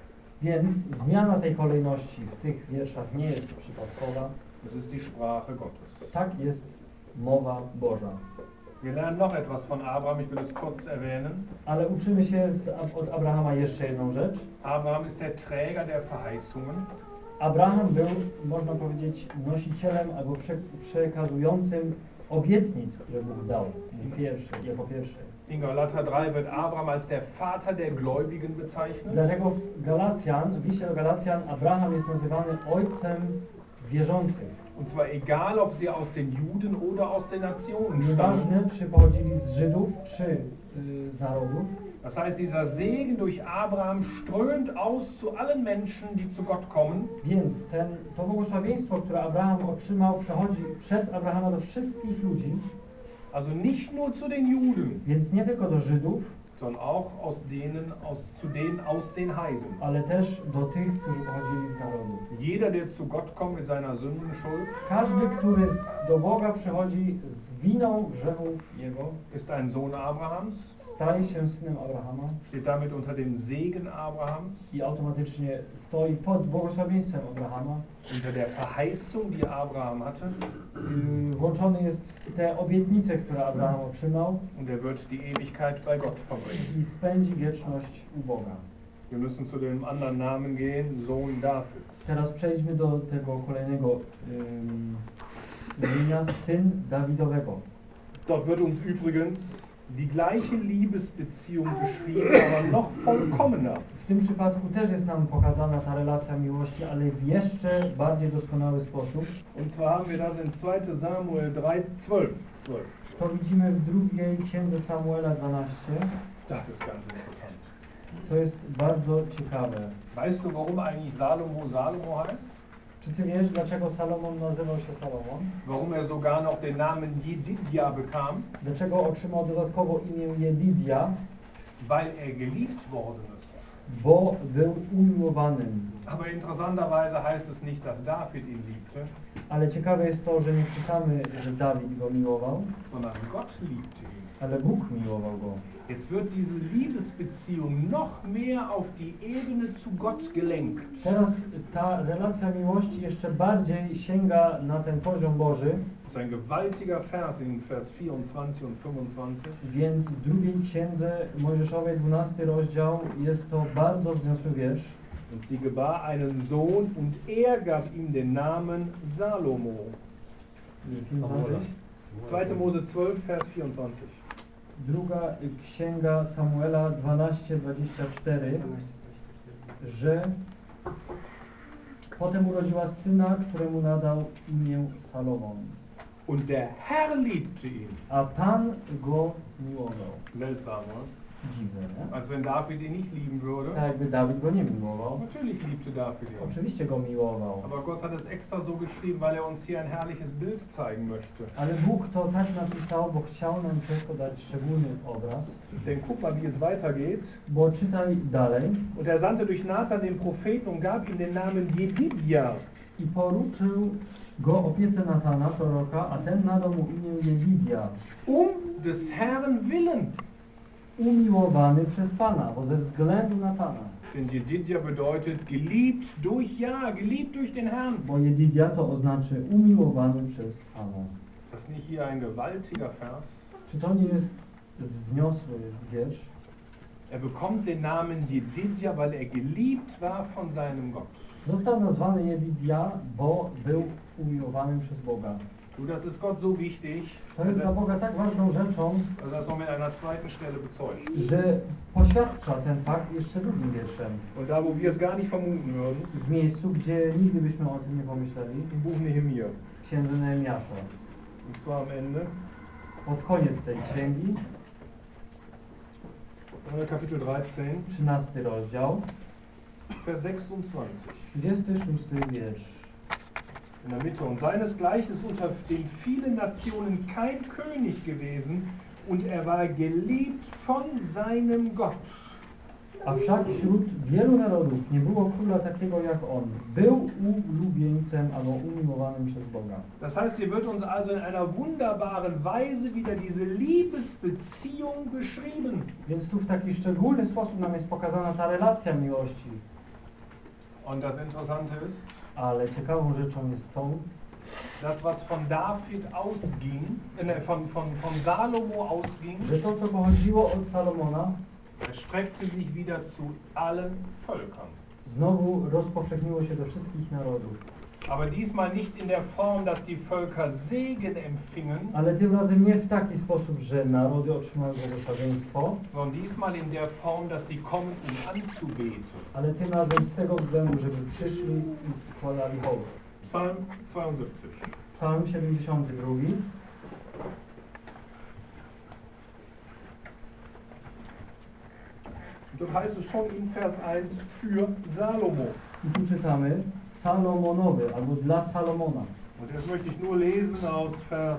Więc zmiana tej kolejności w tych wierszach nie jest przypadkowa, Es ist die Sprache Gottes. tak jest mowa Boża. Wir lernen noch etwas von Abraham, ich will es kurz erwähnen. Ale uczymy się z, od Abrahama jeszcze jedną rzecz. Abraham ist der Träger der Verheißungen. Abraham był, można powiedzieć, nosicielem albo prze, przekazującym obietnic, które Bóg dał. Pierwsze, jako pierwsze. In Galater drei wird Abraham als der Vater der Gläubigen bezeichnet. Dlatego w Galacjan, w liście do Galacjan, Abraham jest nazywany ojcem wierzących. Und zwar egal, ob sie aus den Juden oder aus den Nationen stammen. Nieważne, czy pochodzili z Żydów, czy y, z narodów. Das heißt, dieser Segen durch Abraham strömt aus zu allen Menschen, die zu Gott kommen. Więc ten, to błogosławieństwo, które Abraham otrzymał, przechodzi przez Abrahama do wszystkich ludzi, Also nicht nur zu den Juden, więc nie tylko do Żydów, sondern auch aus denen, aus, zu denen aus den Heiden. ale też do tych, którzy pochodzili z narodów. Jeder, der zu Gott kommt mit seiner Sündenschuld, Każdy, który z- do Boga przychodzi z winą grzechów Jego, ist ein Sohn Abrahams, staje się synem Abrahama steht damit unter dem Segen Abrahams, i automatycznie stoi pod błogosławieństwem Abrahama. unter der Verheißung, die Abraham hatte, Yy, Włączony jest te obietnice, które Abraham otrzymał und er wird die Ewigkeit bei Gott verbringen. i spędzi wieczność u Boga. Wir müssen zu dem anderen Namen gehen, Sohn David. Teraz przejdźmy do tego kolejnego ym, imienia, syn Dawidowego. Dort wird uns übrigens die gleiche Liebesbeziehung beschrieben, aber noch vollkommener. W tym przypadku też jest nam pokazana ta relacja miłości, ale w jeszcze bardziej doskonały sposób. Und zwar haben wir das in zweiter Samuel drei, zwölf. zwölf. To widzimy w drugiej księdze Samuela dwanaście. Das ist ganz interessant. To jest bardzo ciekawe. Weißt du, warum eigentlich Salomo Salomo heißt? Czy ty wiesz, dlaczego Salomon nazywał się Salomon? Warum er sogar noch den Namen Jedidia bekam? Dlaczego otrzymał dodatkowo imię Jedidia? Weil er geliebt worden ist. Bo był umiłowanym. Aber interessanterweise heißt es nicht, dass David ihn liebte, Ale ciekawe jest to, że nie czytamy, że Dawid go miłował, sondern Gott liebte ihn. ale Bóg miłował go. Jetzt wird diese Liebesbeziehung noch mehr auf die Ebene zu Gott gelenkt. Teraz ta relacja miłości jeszcze bardziej sięga na ten poziom Boży, Das ist ein gewaltiger Vers in Vers vierundzwanzig und fünfundzwanzig. więc w drugiej księdze Mojżeszowej, dwunasty rozdział, jest to bardzo wzniosły wiersz. Und sie gebar einen Sohn und er gab ihm den Namen Salomo. piętnaście. zweiter Mose zwölf, Vers vierundzwanzig. Druga księga Samuela dwanaście, dwadzieścia cztery, że potem urodziła syna, któremu nadał imię Salomon. Und der Herr liebte ihn. A Pan go miłował. Seltsam, oder? Dziwne, nie? Als wenn David ihn nicht lieben würde. Tak jakby Dawid go nie miłował. Natürlich liebte David ihn. Oczywiście go miłował. Aber Gott hat es extra so geschrieben, weil er uns hier ein herrliches Bild zeigen möchte. Ale Bóg to tak napisał, bo chciał nam przez to dać szczególny obraz. Denn guck mal, wie es weitergeht. Bo czytaj dalej. Und er sandte durch Nathan den Propheten und gab ihm den Namen Jedidia. I poruczył go opiece Natana, proroka, a ten nadał mu imię Jedidia. Um des Herrn willen. Umiłowany przez Pana, bo ze względu na Pana. Denn Jedidia bedeutet geliebt durch, ja, geliebt durch den Herrn. Bo Jedidia to oznaczy umiłowany przez Pana. Das ist nicht hier ein gewaltiger Vers. Czy to nie jest wzniosły wiersz? Er bekommt den Namen Jedidia, weil er geliebt war von seinem Gott. Został nazwany Jedidia, bo był umiłowany przez Boga. Du, das ist Gott so wichtig, To jest dla Boga tak ważną rzeczą, dass er das noch mit einer zweiten Stelle bezeugt. że poświadcza ten fakt jeszcze drugim wierszem. Und da, wo wir es gar nicht vermuten würden, W miejscu, gdzie nigdy byśmy o tym nie pomyśleli, im Buch Nehemia. w księdze Nehemiasza. Und zwar am Ende, Pod koniec tej księgi, Kapitel dreizehn, trzynasty rozdział, Vers sechsundzwanzig. dwudziesty szósty wiersz. In der Mitte. Und seinesgleichen ist unter den vielen Nationen kein König gewesen, und er war geliebt von seinem Gott. A wszak wśród wielu narodów nie było króla takiego jak on. Był ulubieńcem albo umiłowanym przez Boga. Das heißt, hier wird uns also in einer wunderbaren Weise wieder diese Liebesbeziehung beschrieben. Więc tu w taki szczególny sposób nam jest pokazana ta relacja miłości. Und das Interessante ist, Ale ciekawą rzeczą jest to, das was von David ausging, äh, von, von, von Salomo ausging, że to, co pochodziło od Salomona, erstreckte sich wieder zu allen Völkern. znowu rozpowszechniło się do wszystkich narodów. Aber diesmal nicht in der Form, dass die Völker Segen empfingen, Ale tym razem nie w taki sposób, że narody otrzymały błogosławieństwo, sondern diesmal in der Form, dass sie kommen, um anzubeten. ale tym razem z tego względu, żeby przyszli i składali hołd. Psalm zweiundsiebzig. Psalm siedemdziesiąty drugi. Dort heißt es schon in Vers eins für Salomo. I tu czytamy Salomonowy, albo dla Salomona. Und das möchte ich nur lesen aus Vers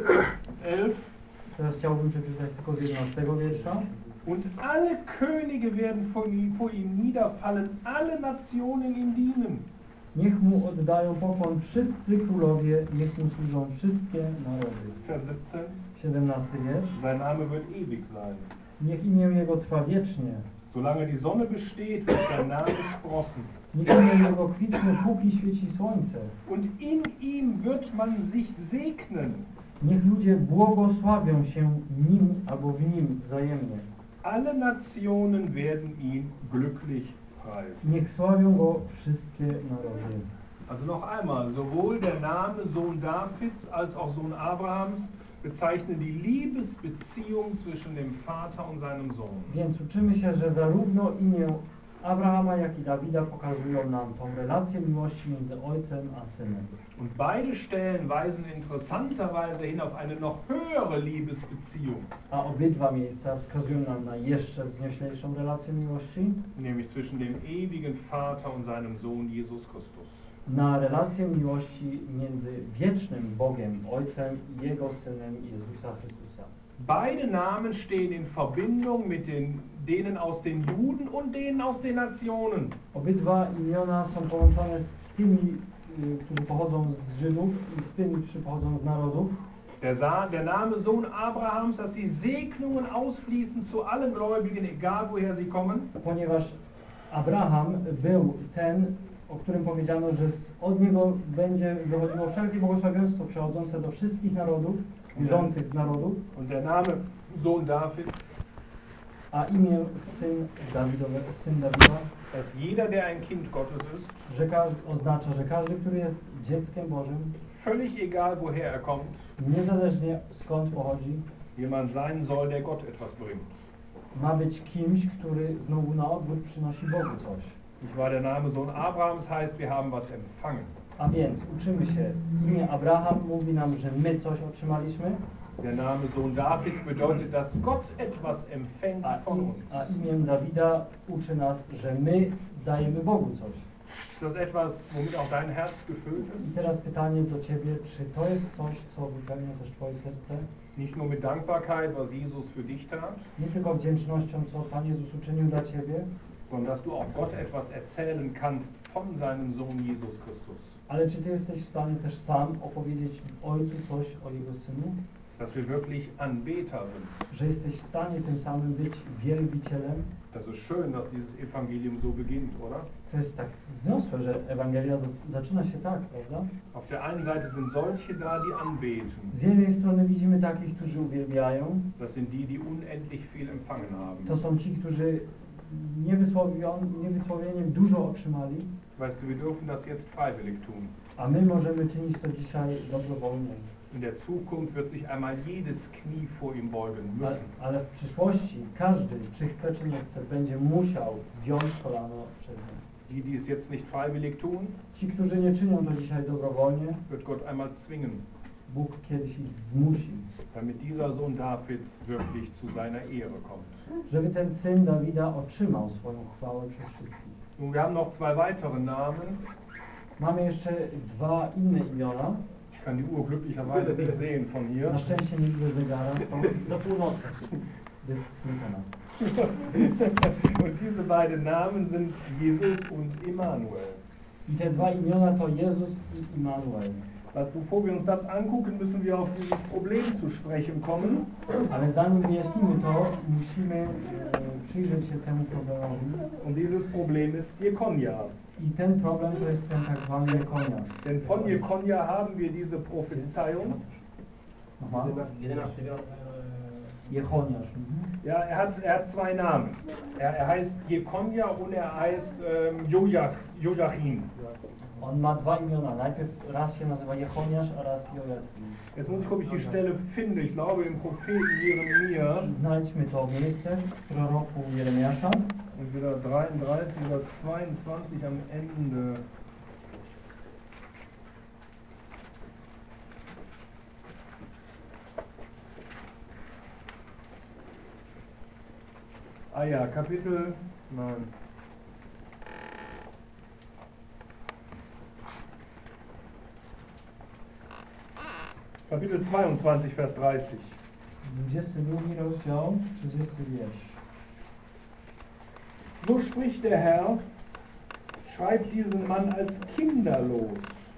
elf. Teraz chciałbym przeczytać tylko z jedenastego wiersza. Und alle Könige werden vor ihm, vor ihm niederfallen, alle Nationen ihm dienen. Niech mu oddają pokłon wszyscy królowie, niech mu służą wszystkie narody. Vers siebzehn. siedemnasty wiersz. Sein Name wird ewig sein. Niech imię Jego trwa wiecznie. Solange die Sonne besteht, wird sein Name sprossen. Niech imię Jego kwitnie, póki świeci słońce. Und in ihm wird man sich segnen. Niech ludzie błogosławią się nim albo w nim wzajemnie. Alle Nationen werden ihn glücklich preisen. Niech sławią Go wszystkie narody. Also noch einmal, sowohl der Name Sohn Davids als auch Sohn Abrahams bezeichnen die Liebesbeziehung zwischen dem Vater und seinem Sohn. Więc uczymy się, że zarówno imię Abrahama, jak i Dawida pokazują nam tą relację miłości między ojcem a synem. Und beide Stellen weisen interessanterweise hin auf eine noch höhere Liebesbeziehung, A obydwa miejsca wskazują nam na jeszcze wznioślejszą relację miłości, nämlich zwischen dem ewigen Vater und seinem Sohn Jesus Christus. na relację miłości między wiecznym Bogiem, Ojcem i Jego Synem Jezusa Chrystusa. Beide Namen stehen in Verbindung mit den, denen aus den Juden und denen aus den Nationen. Obydwa imiona są połączone z tymi, y, którzy pochodzą z Żydów i z tymi, którzy pochodzą z narodów. Der, Sa der Name Sohn Abrahams, dass die Segnungen ausfließen zu allen Gläubigen, egal woher sie kommen. Ponieważ Abraham był ten, o którym powiedziano, że z, od niego będzie wychodziło wszelkie błogosławieństwo przechodzące do wszystkich narodów, wierzących z narodów, Und der Name Sohn David, a imię syn Dawidowe, syn Dawida, dass jeder, der ein Kind Gottes ist, że każdy, oznacza, że każdy, który jest dzieckiem Bożym, völlig egal woher er kommt, niezależnie skąd pochodzi, jemand sein soll, der Gott etwas bringt. ma być kimś, który znowu na odwrót przynosi Bogu coś. Nicht wahr? Der Name Sohn Abrahams heißt, wir haben was empfangen. A więc uczymy się, imię Abraham mówi nam, że my coś otrzymaliśmy, Der Name Sohn Davids bedeutet, dass Gott etwas empfängt A, von im, uns. a imię Dawida uczy nas, że my dajemy Bogu coś. Ist das etwas, womit auch dein Herz gefüllt I ist? teraz pytanie do Ciebie, czy to jest coś, co wypełnia też Twoje serce? Nicht nur mit Dankbarkeit, was Jesus für dich tat, Nie tylko wdzięcznością, co Pan Jezus uczynił dla Ciebie, sondern dass du auch Gott etwas erzählen kannst von seinem Sohn Jesus Christus. ale czy Ty jesteś w stanie też sam opowiedzieć Ojcu coś o Jego Synu? Dass wir wirklich Anbeter sind. Że jesteś w stanie tym samym być wielbicielem? Das ist schön, dass dieses Evangelium so beginnt, oder? To jest tak wzniosłe, że Ewangelia za- zaczyna się tak, prawda? Auf der einen Seite sind solche da, die anbeten. Z jednej strony widzimy takich, którzy uwielbiają. Das sind die, die unendlich viel empfangen haben. To są ci, którzy niewysłowion, niewysłowieniem dużo otrzymali, Weißt du, wir dürfen das jetzt freiwillig tun. a my możemy czynić to dzisiaj dobrowolnie. In der Zukunft wird sich einmal jedes Knie vor ihm beugen Ale, müssen. ale w przyszłości każdy, czy chce, czy nie chce, będzie musiał wziąć kolano przed nim. Die, die es jetzt nicht freiwillig tun, Ci, którzy nie czynią to dzisiaj dobrowolnie, wird Gott einmal zwingen, Bóg kiedyś ich zmusi, damit dieser Sohn Davids wirklich zu seiner Ehre kommt. żeby ten syn Dawida otrzymał swoją chwałę przez wszystkich. Nun, wir haben noch zwei weitere Namen. Mamy jeszcze dwa inne imiona. Ich kann die Uhr glücklicherweise nicht sehen von hier. Na szczęście nie widzę zegara, to do północy. Jest smutna. Und diese beiden Namen sind Jesus und Immanuel. I te dwa imiona to Jezus i Immanuel. Also bevor wir uns das angucken, müssen wir auf dieses Problem zu sprechen kommen. Ale zanim wyjaśnimy to, musimy e, przyjrzeć się temu problemowi. Und dieses Problem ist Jekonia. I ten problem to jest ten tak zwany Jekonia. Denn von Jekonia haben wir diese Prophezeiung. Aha. Jechoniasz. Mhm. Ja, er hat, er hat zwei Namen. Er, er heißt Jekonia und er heißt ähm, Jojach, Joachim. On ma dwa imiona. Najpierw raz się nazywa Jechoniasz, a raz Joachim. Jetzt muss ich, ob ich die Stelle finde. Ich glaube im Propheten Jeremia. Znajdźmy to miejsce w proroku Jeremiasza. Entweder dreiunddreißig oder zweiundzwanzig am Ende. Ah ja, Kapitel, nein. Kapitel zweiundzwanzig, Vers dreißig. dwudziesty drugi rozdział, trzydziesty wiersz. So spricht der Herr, schreibt diesen Mann als kinderlos,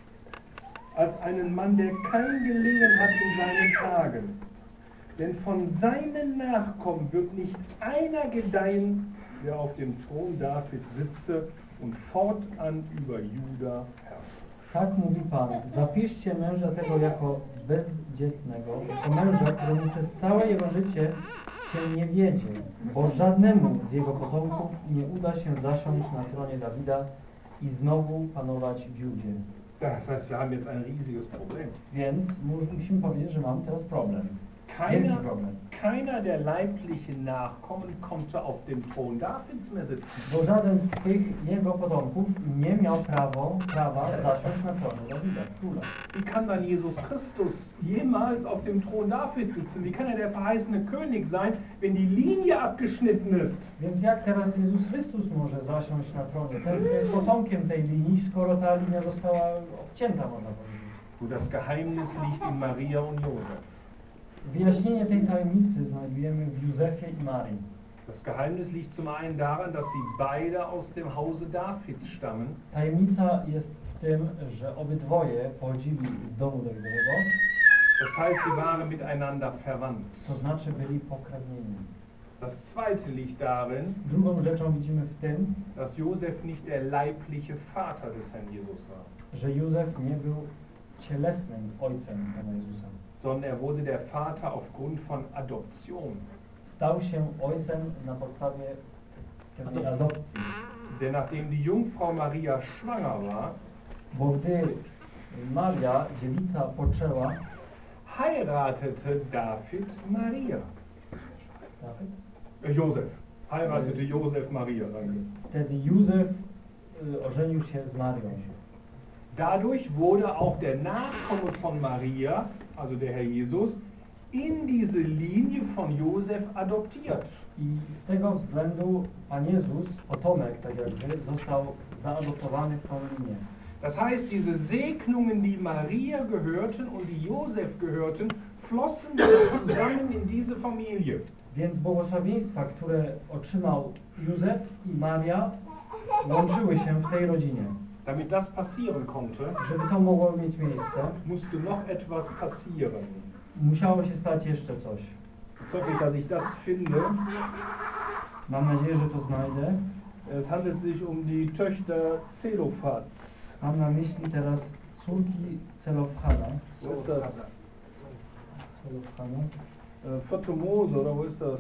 als einen Mann, der kein Gelingen hat in seinen Tagen. Denn von seinen Nachkommen wird nicht einer gedeihen, der auf dem Thron David sitze und fortan über Juda herrscht. Tak mówi Pan, zapiszcie męża tego jako bezdzietnego, jako męża, któremu przez całe jego życie się nie wiedzie, bo żadnemu z jego potomków nie uda się zasiąść na tronie Dawida i znowu panować w Judzie. Das heißt, wir haben jetzt ein riesiges Problem. Więc mu- musimy powiedzieć, że mamy teraz problem. Keiner, Wielki problem. keiner der leiblichen Nachkommen konnte auf dem Thron Davids mehr sitzen. Bo żaden z tych jego potomków nie miał prawo, prawa zasiąść na tronie Dawida, króla. Wie kann dann Jesus Christus jemals auf dem Thron Davids sitzen? Wie kann er der verheißene König sein, wenn die Linie abgeschnitten ist? Więc jak teraz Jezus Chrystus może zasiąść na tronie? Ten jest potomkiem tej linii, skoro ta linia została obcięta, można powiedzieć. Wo das Geheimnis liegt in Maria und Josef. Wyjaśnienie tej tajemnicy znajdujemy w Józefie i Marii. Das Geheimnis liegt zum einen daran, dass sie beide aus dem Hause Davids stammen. Tajemnica jest w tym, że obydwoje pochodzili z domu Dawidowego, Das heißt, sie waren miteinander verwandt. to znaczy byli pokrewnieni. Das zweite liegt darin, Drugą rzeczą widzimy w tym, dass Josef nicht der leibliche Vater des Herrn Jesus war, że Józef nie był cielesnym ojcem Pana Jezusa. sondern er wurde der Vater aufgrund von Adoption. Stał się ojcem na podstawie pewnej adopcji. Denn nachdem die Jungfrau Maria schwanger war, Bo gdy Maria, dziewica, poczęła, heiratete David Maria. Dawid? Äh, Josef. Heiratete Josef Maria, danke. Wtedy Józef y, ożenił się z Marią. Dadurch wurde auch der Nachkomme von Maria, also der Herr Jesus, in diese Linie von Josef adoptiert. I z tego względu Pan Jezus, potomek tak jakby, został zaadoptowany w tą linię. Das heißt, diese Segnungen, die Maria gehörten und die Josef gehörten, flossen zusammen in diese Familie. Więc błogosławieństwa, które otrzymał Józef i Maria, łączyły się w tej rodzinie. Damit das passieren konnte, Żeby to mogło mieć miejsce, musste noch etwas passieren. musiało się stać jeszcze coś. Jetzt hoffe ich, dass ich das finde. Mam nadzieję, że to znajdę. Es handelt sich um die Töchter Zelophats. Mam na myśli teraz córki Celofhada. Wo ist das? Celofhada. Äh, Vierte Mose, oder wo ist das?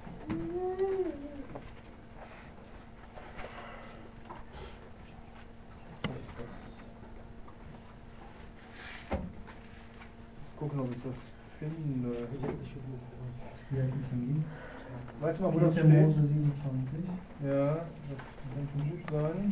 Ich gucken, ob ich das finde. Jakie księgi? Weißt du mal, wo das Pięcie steht? Mose siebenundzwanzig. Ja, das könnte gut sein.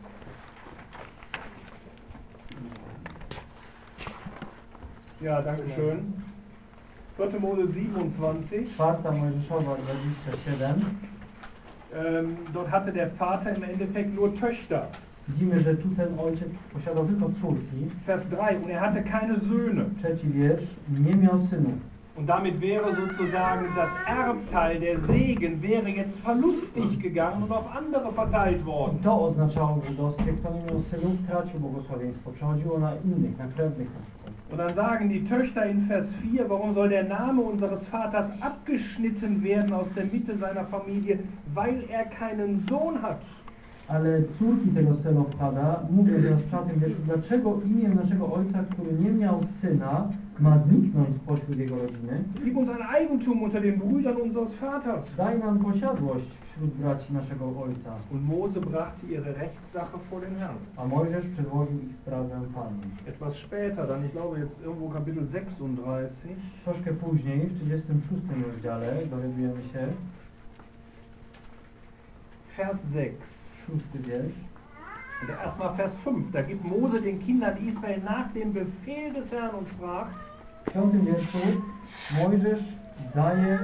Ja, danke schön. Vierte Mose siebenundzwanzig. Czwarta Mojżeszowa dwadzieścia siedem. Ähm, dort hatte der Vater im Endeffekt nur Töchter. Widzimy, że tu ten ojciec posiadał tylko córki. Vers drei. Und er hatte keine Söhne. Trzeci wiersz. Nie miał synów. Und damit wäre sozusagen das Erbteil, der Segen, wäre jetzt verlustig gegangen und auf andere verteilt I worden. to oznaczało żydowstwie, kto nie miał synów, tracił błogosławieństwo. Przechodziło na innych, na krewnych na przykład. Und dann sagen die Töchter in Vers vier, warum soll der Name unseres Vaters abgeschnitten werden aus der Mitte seiner Familie, weil er keinen Sohn hat. Ale córki tego Selofhada mówią teraz w czwartym wierszu, dlaczego imię naszego ojca, który nie miał syna, ma zniknąć spośród jego rodziny? Gib uns ein Eigentum unter den Brüdern unseres Vaters. Daj nam posiadłość wśród braci naszego ojca. Und Mose brachte ihre Rechtssache vor den Herrn. A Mojżesz przedłożył ich sprawę Panu. Etwas später, dann ich glaube jetzt irgendwo Kapitel sechsunddreißig. Troszkę później, w trzydziestym szóstym rozdziale, dowiadujemy się, Vers sechs. szósty wiersz. Und erstmal Vers fünf. Da gibt Mose den Kindern Israel nach dem Befehl des Herrn und sprach: W piątym wierszu Mojżesz daje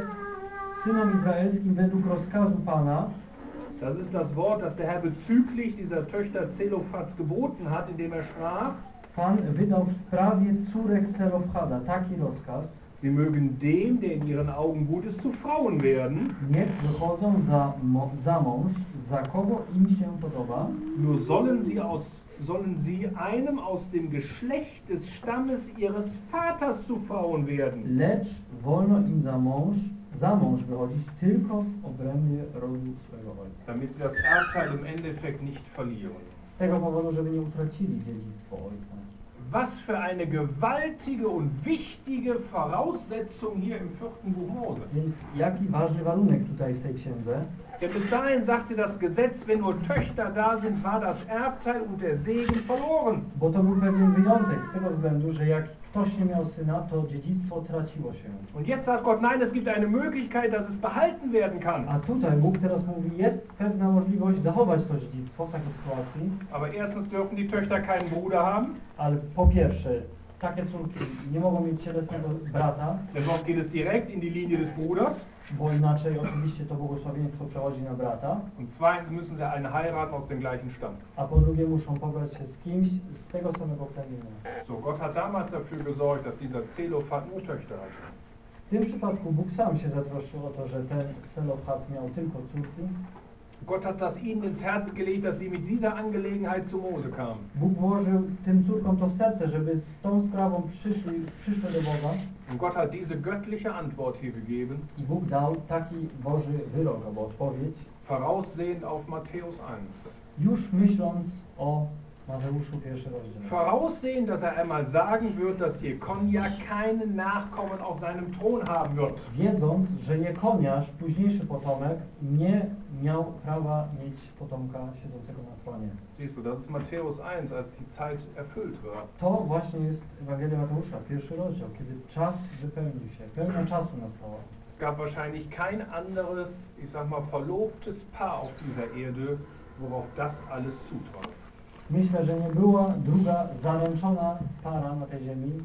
synom izraelskim według rozkazu Pana. Das ist das Wort, das der Herr bezüglich dieser Töchter Zelophats geboten hat, indem er sprach: Pan wydał w sprawie córek Selofhada taki rozkaz. Sie mögen dem, der in ihren Augen gut ist, zu Frauen werden. Niech wychodzą za, mo, za mąż, za kogo im się podoba, Nur sollen sie, aus, sollen sie einem aus dem Geschlecht des Stammes ihres Vaters zu Frauen werden. lecz wolno im za mąż, za mąż wychodzić tylko w obrębie rodu swego ojca. Damit sie das Erbteil im Endeffekt nicht verlieren. Z tego powodu, żeby nie utracili dziedzictwo ojca. Was für eine gewaltige und wichtige Voraussetzung hier im vierten Buch Mose. Więc jaki ważny warunek tutaj w tej księdze? Denn bis dahin sagte das Gesetz, wenn nur Töchter da sind, war das Erbteil und der Segen verloren. Bo to był pewien wyjątek z tego względu, że jak ktoś nie miał syna, to dziedzictwo traciło się. Und jetzt sagt Gott, nein, es gibt eine Möglichkeit, dass es behalten werden kann. A tutaj Bóg teraz mówi, jest pewna możliwość zachować to dziedzictwo w takiej sytuacji, Aber erstens dürfen die Töchter keinen Bruder haben, ale po pierwsze, takie córki nie mogą mieć cielesnego brata, denn sonst geht es direkt in die Linie des Bruders. bo inaczej oczywiście to błogosławieństwo przechodzi na brata, Und zweitens müssen sie einen heiraten aus dem gleichen Stamm. a po drugie muszą pobrać się z kimś z tego samego plemienia. So, Gott hat damals dafür gesorgt, dass dieser Zelophat nur Töchter hatte. W tym przypadku Bóg sam się zatroszczył o to, że ten Selofhad miał tylko córki. Gott hat das ihnen ins Herz gelegt, dass sie mit dieser Angelegenheit zu Mose kamen. Bóg włożył tym córkom to w serce, żeby z tą sprawą przyszli, przyszły do Boga. Und Gott hat diese göttliche Antwort hier gegeben, I Bóg dał taki Boży wyrok albo odpowiedź, voraussehend auf Matthäus eins. już myśląc o Mateuszu pierwszy rozdział. Voraussehend, dass er einmal sagen wird, dass Jekonja keinen Nachkommen auf seinem Thron haben wird. Wiedząc, że Jekoniasz, późniejszy potomek, nie miał prawa mieć potomka siedzącego na tronie. Siehst du, das ist Matthäus eins, als die Zeit erfüllt war. To właśnie jest Ewangelia Mateusza, pierwszy rozdział, kiedy czas wypełnił się, pełnia czasu nastała. Es gab wahrscheinlich kein anderes, ich sag mal, verlobtes Paar auf dieser Erde, worauf das alles zutraf. Myślę, że nie była druga zaręczona para na tej ziemi,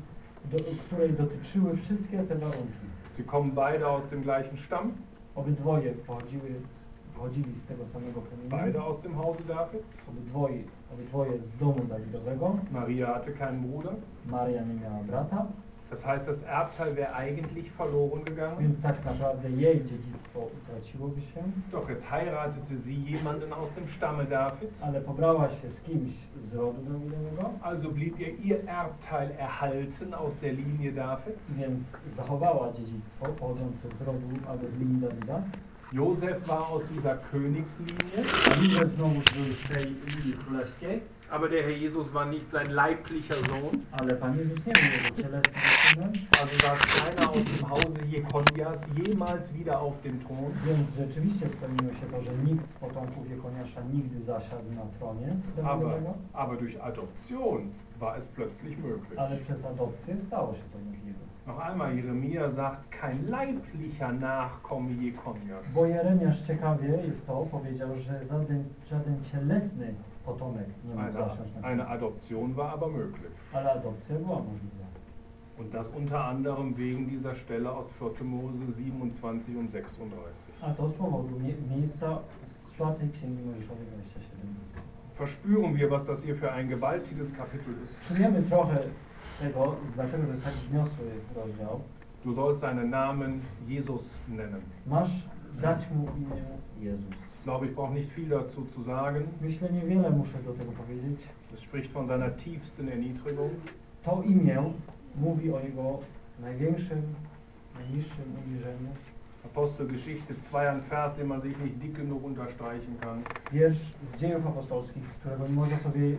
do, której dotyczyły wszystkie te warunki. Sie kommen beide aus dem gleichen Stamm, Obydwoje pochodziły, pochodzili z tego samego plemienia. beide aus dem Hause Davids. Obydwoje, obydwoje z domu Dawidowego. Maria hatte keinen Bruder. Maria nie miała brata, Das heißt, das Erbteil wäre eigentlich verloren gegangen. więc tak naprawdę jej dziedzictwo utraciłoby się. Doch jetzt heiratete sie jemanden aus dem Stamme Davids. Ale pobrała się z kimś z rodu Dawidowego, Also blieb ihr ihr Erbteil erhalten aus der Linie Davids. więc zachowała dziedzictwo pochodzące z rodu albo z linii Dawida. Josef war aus dieser Königslinie, A Józef znowu był z tej linii królewskiej, aber der Herr Jesus war nicht sein leiblicher Sohn. ale Pan Jezus nie był jego cielesnym synem, Also saß keiner aus dem Hause Jekonias jemals wieder auf dem Thron. więc rzeczywiście spełniło się to, że nikt z potomków Jekoniasza nigdy zasiadł na tronie Aber, Dawidowego, aber durch Adoption war es plötzlich möglich. ale przez adopcję stało się to możliwe. Noch einmal, Jeremia sagt, kein leiblicher Nachkomme Jekonias. Bo Jeremiasz ciekawie jest to, powiedział, że żaden, żaden cielesny potomek nie mógł Eine, zasiąść na eine tronie, Adoption war aber möglich. ale adopcja była możliwa. Und das unter anderem wegen dieser Stelle aus vierten Mose siebenundzwanzig und sechsunddreißig. A to z powodu mie- miejsca z czwartej księgi Mojżeszowej dwadzieścia siedem. Verspüren wir, was das hier für ein gewaltiges Kapitel ist. Czujemy trochę tego, dlaczego to jest taki wzniosły rozdział. Du sollst seinen Namen Jesus nennen. Masz dać mu imię Jezus. Ich glaube, ich brauche nicht viel dazu zu sagen. Myślę, niewiele muszę do tego powiedzieć. Es spricht von seiner tiefsten Erniedrigung. To imię mówi o jego największym, najniższym uniżeniu. Apostelgeschichte zwei, ein Vers, den man sich nicht dick genug unterstreichen kann. Wiersz z Dziejów Apostolskich, którego nie można sobie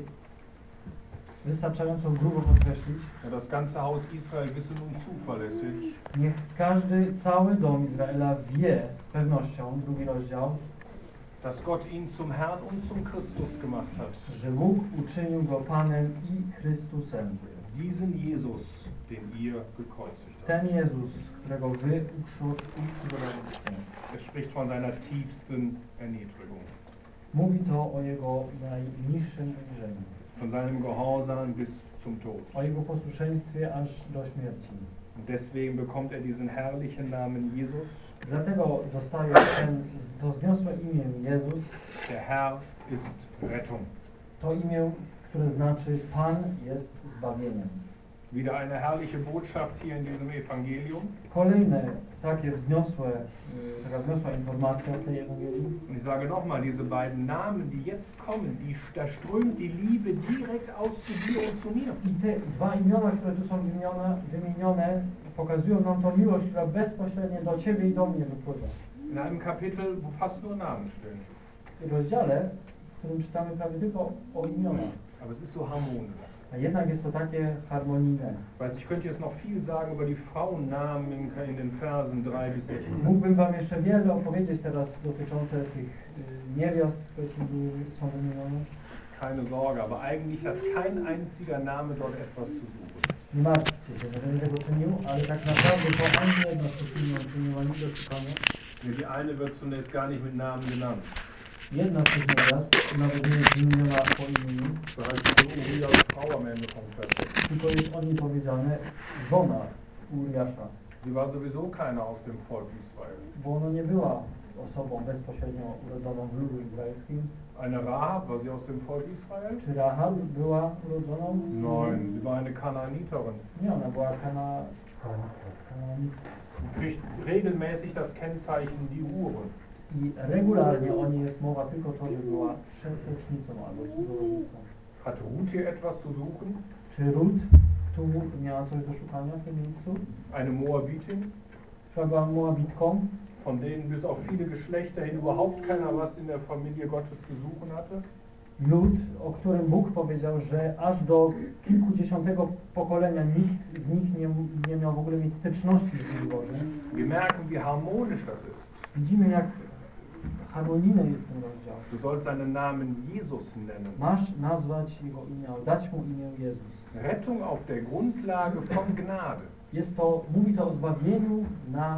wystarczająco grubo podkreślić. Ja, das ganze Haus Israel wisse nun zuverlässig, Niech każdy, cały dom Izraela wie z pewnością, drugi rozdział, dass Gott ihn zum Herrn und zum Christus gemacht hat. że Bóg uczynił go Panem i Chrystusem. Diesen Jesus, den ihr gekreuzigt habt. Ten Jezus, którego wy ukrzyżowaliście. Es spricht von seiner tiefsten Erniedrigung, Mówi to o jego najniższym uniżeniu, von seinem Gehorsam bis zum Tod. o jego posłuszeństwie aż do śmierci. Und deswegen bekommt er diesen herrlichen Namen Jesus. Dlatego dostaje ten, to wzniosłe imię Jezus, Der Herr ist Rettung. to imię, które znaczy Pan jest zbawieniem. Wieder eine herrliche Botschaft hier in diesem Evangelium. Kolejne takie wzniosłe, y, taka wzniosła informacja w tej Ewangelii. Und ich sage nochmal, diese beiden Namen, die jetzt kommen, die, da strömt die Liebe direkt aus zu dir und zu mir. I te dwa imiona, które tu są wymienione, wymienione pokazują nam tą miłość, która bezpośrednio do Ciebie i do mnie wypływa. In einem Kapitel, wo fast nur Namen stehen. W rozdziale, w którym czytamy prawie tylko o imionach. Aber es ist so harmonisch. A jednak jest to takie harmonijne. Weiß, ich könnte jetzt noch viel sagen über die Frauennamen in, in den Versen drei bis sechzehn. Mógłbym Wam jeszcze wiele opowiedzieć teraz dotyczące tych y, niewiast, które ci były, są wymienione. Keine Sorge, aber eigentlich hat kein einziger Name dort etwas zu suchen. Nie martwcie się, że będę tego czynił, ale tak naprawdę to ani jedna z tych imion czyniła nic do szukania. Die eine wird zunächst gar nicht mit Namen genannt. Jedna z tych niewiast nawet nie jest wymieniona po imieniu, So heißt es Urias Frau am Ende vom Vers. tylko jest o niej powiedziane żona Uriasza, Sie war sowieso keiner aus dem Volk Israel. bo ona nie była osobą bezpośrednio urodzoną w ludu izraelskim. Eine Rahab, war sie aus dem Volk Israel? Czy Rahab była urodzoną? Nein, sie war eine Kanaaniterin. Nie, ona była kana... Kanaanitką. Sie kriegt regelmäßig das Kennzeichen die Hure. I regularnie o niej jest mowa tylko to, że była przewodnicznicą albo cudzołóżnicą. Hat Ruth hier etwas zu suchen? Czy Rut tu miała coś do szukania w tym miejscu? Eine Moabitin, Która była Moabitką, von denen bis auf viele Geschlechter hin überhaupt keiner was in der Familie Gottes zu suchen hatte? lud, o którym Bóg powiedział, że aż do kilkudziesiątego pokolenia nikt z nich nie, nie miał w ogóle mieć styczności z Bogiem Bożym. Wir merken, wie harmonisch das ist. Widzimy, jak harmonijny jest ten rozdział. Du sollst seinen Namen Jesus nennen. Masz nazwać Jego imię, dać Mu imię Jezus. Rettung auf der Grundlage von Gnade. Jest to, mówi to o zbawieniu na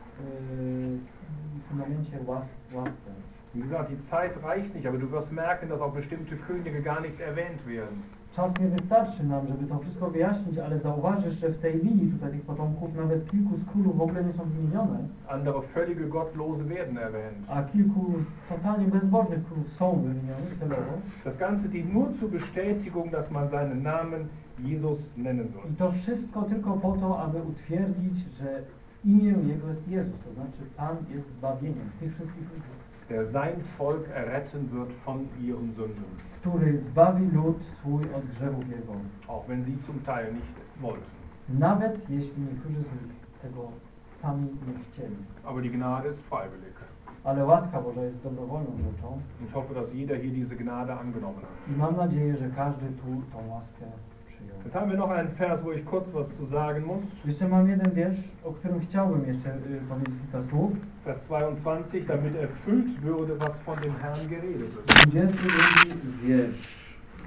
yy, fundamencie łas, łasce. Wie gesagt, die Zeit reicht nicht, aber du wirst merken, dass auch bestimmte Könige gar nicht erwähnt werden. czas nie wystarczy nam, żeby to wszystko wyjaśnić, ale zauważysz, że w tej linii tutaj tych potomków nawet kilku z królów w ogóle nie są wymienione, Andere völlige Gottlose werden erwähnt. a kilku totalnie bezbożnych królów są wymienione celowo. Das Ganze dient nur zur Bestätigung, dass man seinen Namen Jesus nennen I soll. to wszystko tylko po to, aby utwierdzić, że imię Jego jest Jezus, to znaczy Pan jest zbawieniem tych wszystkich ludzi, Der sein Volk erretten wird von ihren Sünden. który zbawi lud swój od grzechów Jego. Auch wenn sie zum Teil nicht wollten. Nawet jeśli niektórzy z nich tego sami nie chcieli. Aber die Gnade ist freiwillig. Ale łaska Boża jest dobrowolną rzeczą Ich hoffe, dass jeder hier diese Gnade angenommen hat. i mam nadzieję, że każdy tu tą łaskę przyjął. Jetzt haben wir noch einen Vers, wo ich kurz was zu sagen muss. Jeszcze mam jeden wiersz, o którym chciałbym jeszcze y, powiedzieć kilka słów. Vers zweiundzwanzig, damit erfüllt würde, was von dem Herrn geredet ist. dwudziesty drugi wiersz.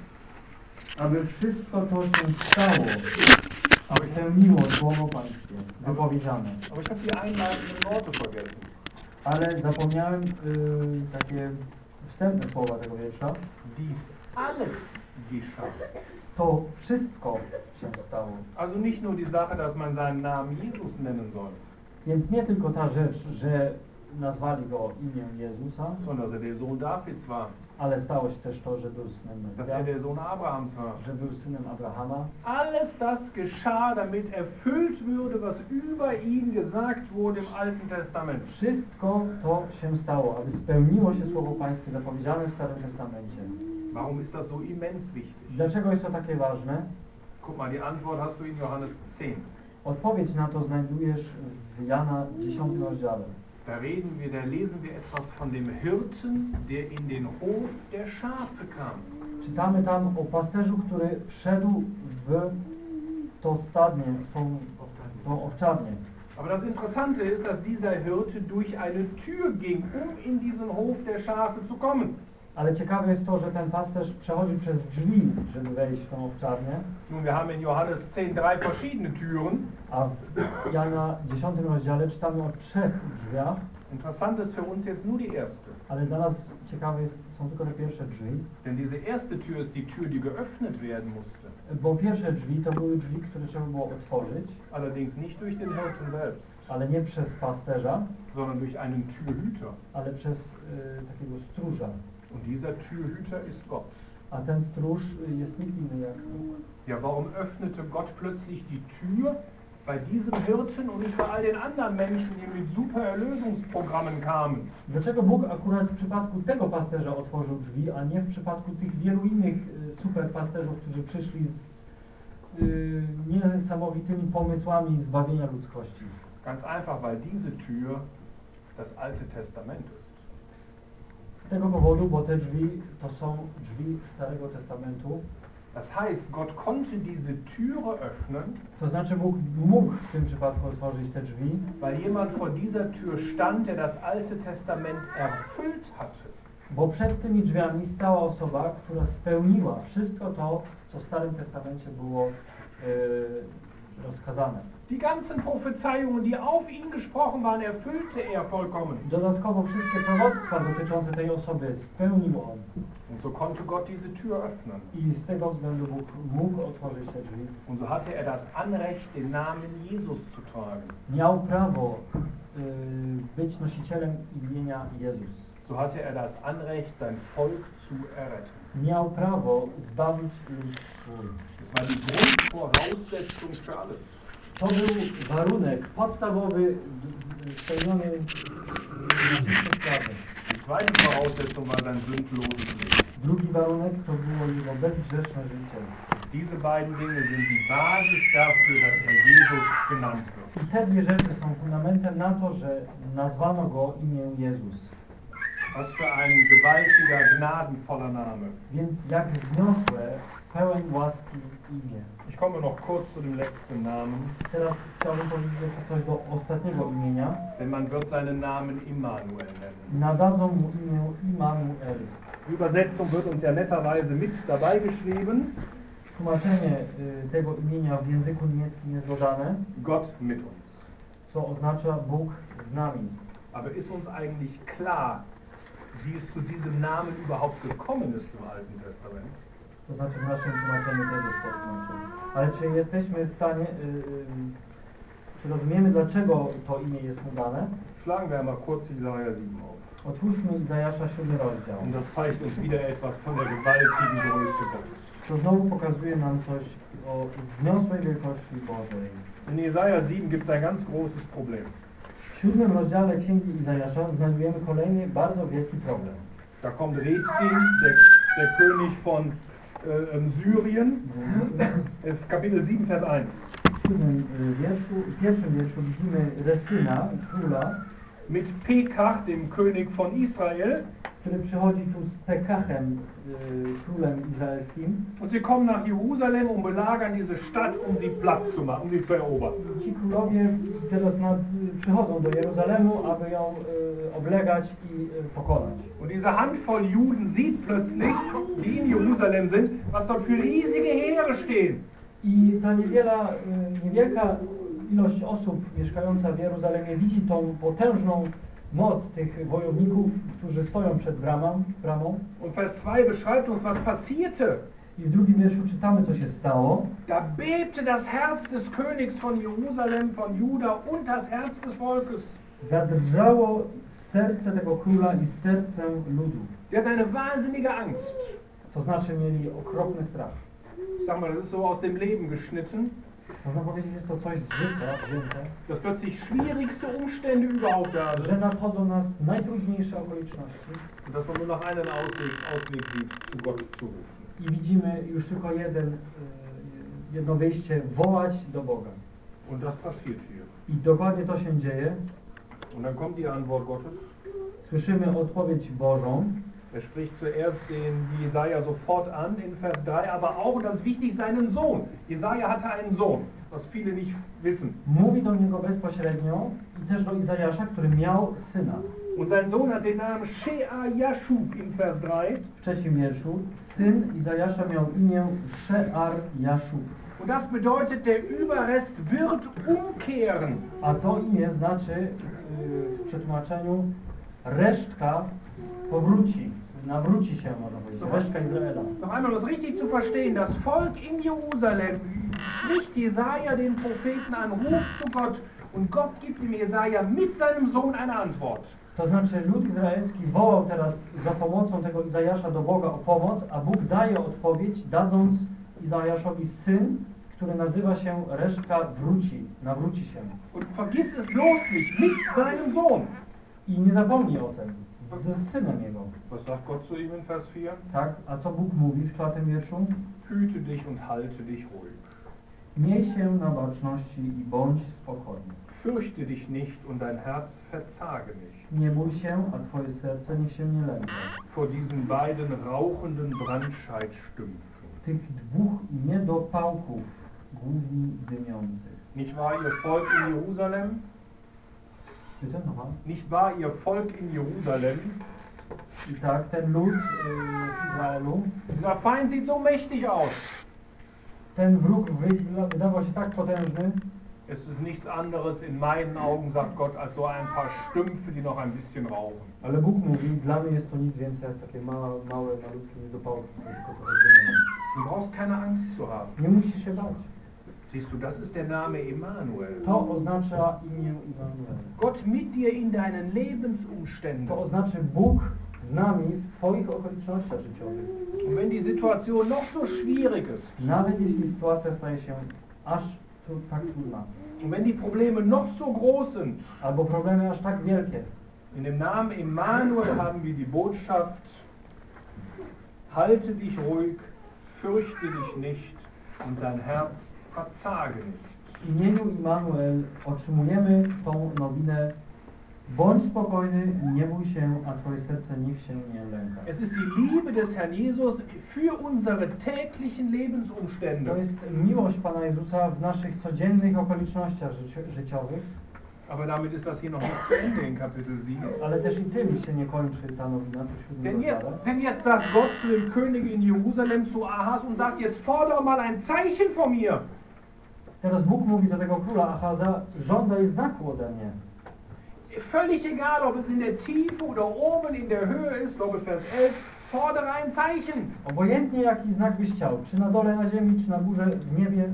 Aby wszystko to się stało, aby spełniło słowo Pańskie, wypowiedziane. Aber ich habe die einleitenden Worte vergessen. Ale zapomniałem y, takie wstępne słowa tego wiersza. Dies alles geschah. To wszystko się stało. Also nicht nur die Sache, dass man seinen Namen Jesus nennen soll, Więc nie tylko ta rzecz, że nazwali go imię Jezusa, sondern dass er der Sohn Davids war, ale stało się też to, że był synem dass Dawida, er der Sohn Abrahams war. że był synem Abrahama. Alles das geschah, damit erfüllt würde, was über ihn gesagt wurde im Alten Testament. Wszystko to się stało, aby spełniło się słowo Pańskie zapowiedziane w Starym Testamencie. Warum ist das so immens wichtig? Dlaczego jest to takie ważne? Guck mal, die Antwort hast du in Johannes zehn. Odpowiedź na to znajdujesz w Jana dziesiątym rozdziale. Da reden wir, da lesen wir etwas von dem Hirten, der in den Hof der Schafe kam. Czytamy tam o pasterzu, który wszedł w to stadnie, w tą, tą owczarnię. Aber das Interessante ist, dass dieser Hirte durch eine Tür ging, um in diesen Hof der Schafe zu kommen. Ale ciekawe jest to, że ten pasterz przechodził przez drzwi, żeby wejść w tą owczarnię. Nun, wir haben in Johannes zehn drei verschiedene Türen. A w Jana dziesiątym rozdziale czytamy o trzech drzwiach, Interessant ist für uns jetzt nur die erste. ale dla nas ciekawe jest, są tylko te pierwsze drzwi. Denn diese erste Tür ist die Tür, die geöffnet werden musste. Bo pierwsze drzwi to były drzwi, które trzeba było otworzyć, Allerdings nicht durch den Hirten selbst, ale nie przez pasterza, sondern durch einen Türhüter. ale przez y, takiego stróża. Und dieser Türhüter ist Gott. A ten stróż y, jest nikt inny jak Bóg. Ja, warum öffnete Gott plötzlich die Tür bei diesem Hirten und nicht bei all den anderen Menschen, die mit super Erlösungsprogrammen kamen? Dlaczego Bóg akurat w przypadku tego pasterza otworzył drzwi, a nie w przypadku tych wielu innych y, super pasterzów, którzy przyszli z y, niesamowitymi pomysłami zbawienia ludzkości? Ganz einfach, weil diese Tür das Alte Testament ist. Z tego powodu, bo te drzwi to są drzwi Starego Testamentu. Das heißt, Gott konnte diese Türe öffnen, To znaczy Bóg mógł w tym przypadku otworzyć te drzwi, weil jemand vor dieser Tür stand, der das Alte Testament erfüllt hatte. bo przed tymi drzwiami stała osoba, która spełniła wszystko to, co w Starym Testamencie było yy, rozkazane. Die ganzen Prophezeiungen, die auf ihn gesprochen waren, erfüllte er vollkommen. Dodatkowo wszystkie proroctwa dotyczące tej osoby spełnił on. Und so konnte Gott diese Tür öffnen. I z tego względu Bóg mógł otworzyć te drzwi. Und so hatte er das Anrecht, den Namen Jesus zu tragen. Miał prawo yy, być nosicielem imienia Jezus. So hatte er das Anrecht, sein Volk zu erretten. Miał prawo zbawić lud swój. Das war die Grundvoraussetzung für alles. To był warunek podstawowy d- d- spełniony na wszystkie sprawy. Die zweite Voraussetzung war sein sündloses Leben. Drugi warunek to było jego bezgrzeszne życie. Diese beiden Dinge sind die Basis dafür, dass er Jesus genannt wird. I te dwie rzeczy są fundamentem na to, że nazwano go imię Jezus. Was für ein gewaltiger, gnadenvoller Name. Więc jak wzniosłe, pełen łaski imię. Ich komme noch kurz zu dem letzten Namen, Teraz chciałbym powiedzieć jeszcze coś do ostatniego imienia. denn man wird seinen Namen Immanuel nennen. Nadadzą mu imię Immanuel. Die Übersetzung wird uns ja netterweise mit dabei geschrieben. Tłumaczenie y, tego imienia w języku niemieckim jest dodane, Gott mit uns. co oznacza Bóg z nami. Aber ist uns eigentlich klar, wie es zu diesem Namen überhaupt gekommen ist im Alten Testament? To znaczy w naszym tłumaczeniu też jest to tłumaczenie. Ale czy jesteśmy w stanie, yy, yy, czy rozumiemy, dlaczego to imię jest mu dane? Schlagen wir mal kurz Jesaja sieben auf. Otwórzmy Izajasza siódmy rozdział. Und das zeigt uns wieder etwas von der gewaltigen Größe Gottes. To znowu pokazuje nam coś o wzniosłej wielkości Bożej. In Jesaja sieben gibt es ein ganz großes Problem. W siódmym rozdziale Księgi Izajasza znajdujemy kolejny bardzo wielki problem. Da kommt Rezin, der, der König von äh, Syrien, w Kapitel sieben, Vers eins. W siódmym wierszu, w pierwszym wierszu widzimy Resyna, króla, Mit Pekach, dem König von Israel. który przychodzi tu z Pekachem, y, królem izraelskim. Und sie kommen nach Jerusalem und belagern diese Stadt, um sie platt zu machen, um sie zu erobern. Ci królowie teraz nad, przychodzą do Jeruzalemu, aby ją y, oblegać i y, pokonać. Und diese Handvoll Juden sieht plötzlich, die in Jerusalem sind, was dort für riesige Heere stehen. I ta niewiela, y, niewielka ilość osób mieszkająca w Jeruzalemie widzi tą potężną moc tych wojowników, którzy stoją przed bramą. bramą. Und Vers zwei beschreibt uns, was passierte. I w drugim wierszu czytamy, co się stało. Da bebte das Herz des Königs von Jerusalem, von Juda und das Herz des Volkes. Zadrżało serce tego króla i serce ludu. Die hatten eine wahnsinnige Angst. To znaczy mieli okropny strach. Ich sag mal, das ist so aus dem Leben geschnitten, Można powiedzieć, jest to coś z życia wzięte, dass plötzlich schwierigste Umstände überhaupt da że sind. nadchodzą nas najtrudniejsze okoliczności Und dass man nur noch einen Ausweg, Ausweg sieht, zu Gott zu rufen. i widzimy już tylko jeden, y, jedno wyjście, wołać do Boga. Und das passiert hier. I dokładnie to się dzieje. Und dann kommt die Antwort Gottes. Słyszymy odpowiedź Bożą. Er spricht zuerst den Jesaja sofort an in Vers drei, aber auch, das ist wichtig, seinen Sohn. Jesaja hatte einen Sohn, was viele nicht wissen. Mówi do niego bezpośrednio i też do Izajasza, który miał syna. Und sein Sohn hat den Namen Shear-Jashub in Vers drei. W trzecim wierszu syn Izajasza miał imię Shear-Jashub. Und das bedeutet, der Überrest wird umkehren. A to imię znaczy yy, w przetłumaczeniu resztka powróci, nawróci się, można powiedzieć, resztka Izraela. Noch einmal, um es richtig zu verstehen, das Volk in Jerusalem spricht Jesaja den Propheten an, ruft zu Gott und Gott gibt dem Jesaja mit seinem Sohn eine Antwort. To znaczy lud izraelski wołał teraz za pomocą tego Izajasza do Boga o pomoc, a Bóg daje odpowiedź, dadząc Izajaszowi syn, który nazywa się resztka wróci, nawróci się. Und vergiss es bloß nicht, mit seinem Sohn. I nie zapomnij o tym, ze synem jego. Was sagt Gott zu ihm in Vers vier? Tak? A co Bóg mówi w czwartym wierszu? Hüte dich und halte dich ruhig. Miej się na baczności i bądź spokojny. Fürchte dich nicht und dein Herz verzage nicht. Nie bój się, a twoje serce niech się nie lęka. Vor diesen beiden rauchenden Brandscheidstümpfen. Tych dwóch niedopałków, głównie dymiących. Nicht wahr, ihr Volk in Jerusalem? Bitte nochmal? Nicht wahr, ihr Volk in Jerusalem? I tak, ten lud yy, w Izraelu, Dieser Feind sieht so mächtig aus. ten wróg wy- wydawał się tak potężny. Es ist nichts anderes in meinen Augen, sagt Gott, als so ein paar Stümpfe, die noch ein bisschen rauchen. Ale Bóg mówi, dla mnie jest to nic więcej jak takie małe, małe malutkie niedopałki, które tylko trochę dymią. Du brauchst keine Angst zu haben. Nie musisz się bać. Siehst du, das ist der Name Emmanuel. To oznacza imię Immanuel. Gott mit dir in deinen Lebensumständen. To oznacza Bóg z nami w twoich okolicznościach życiowych. Und wenn die Situation noch so schwierig ist, Nawet jeśli sytuacja staje się aż tu, tak trudna, und wenn die Probleme noch so groß sind, albo problemy aż tak wielkie, in dem Namen Emmanuel haben wir die Botschaft, halte dich ruhig, fürchte dich nicht und dein Herz verzage nicht. w imieniu Immanuel otrzymujemy tą nowinę: bądź spokojny, nie bój się, a twoje serce niech się nie lęka. Es ist die Liebe des Herrn Jesus für unsere täglichen To Lebensumstände. jest miłość Pana Jezusa w naszych codziennych okolicznościach życi- życiowych, Aber damit ist das hier noch nicht zu Ende in Kapitel sieben. ale też i tym się nie kończy ta nowina, to siódmy Denn jetzt, rozdziale. denn jetzt sagt Gott zu dem König in Jerusalem, zu Ahas, und sagt, jetzt fordere mal ein Zeichen von mir. Teraz Bóg mówi do tego króla Achaza: żądaj znaku ode mnie. Völlig egal, ob es in der Tiefe oder oben in der Höhe ist, glaube Vers elf, Fordere ein Zeichen. Obojętnie jaki znak byś chciał, czy na dole na ziemi, czy na górze w niebie.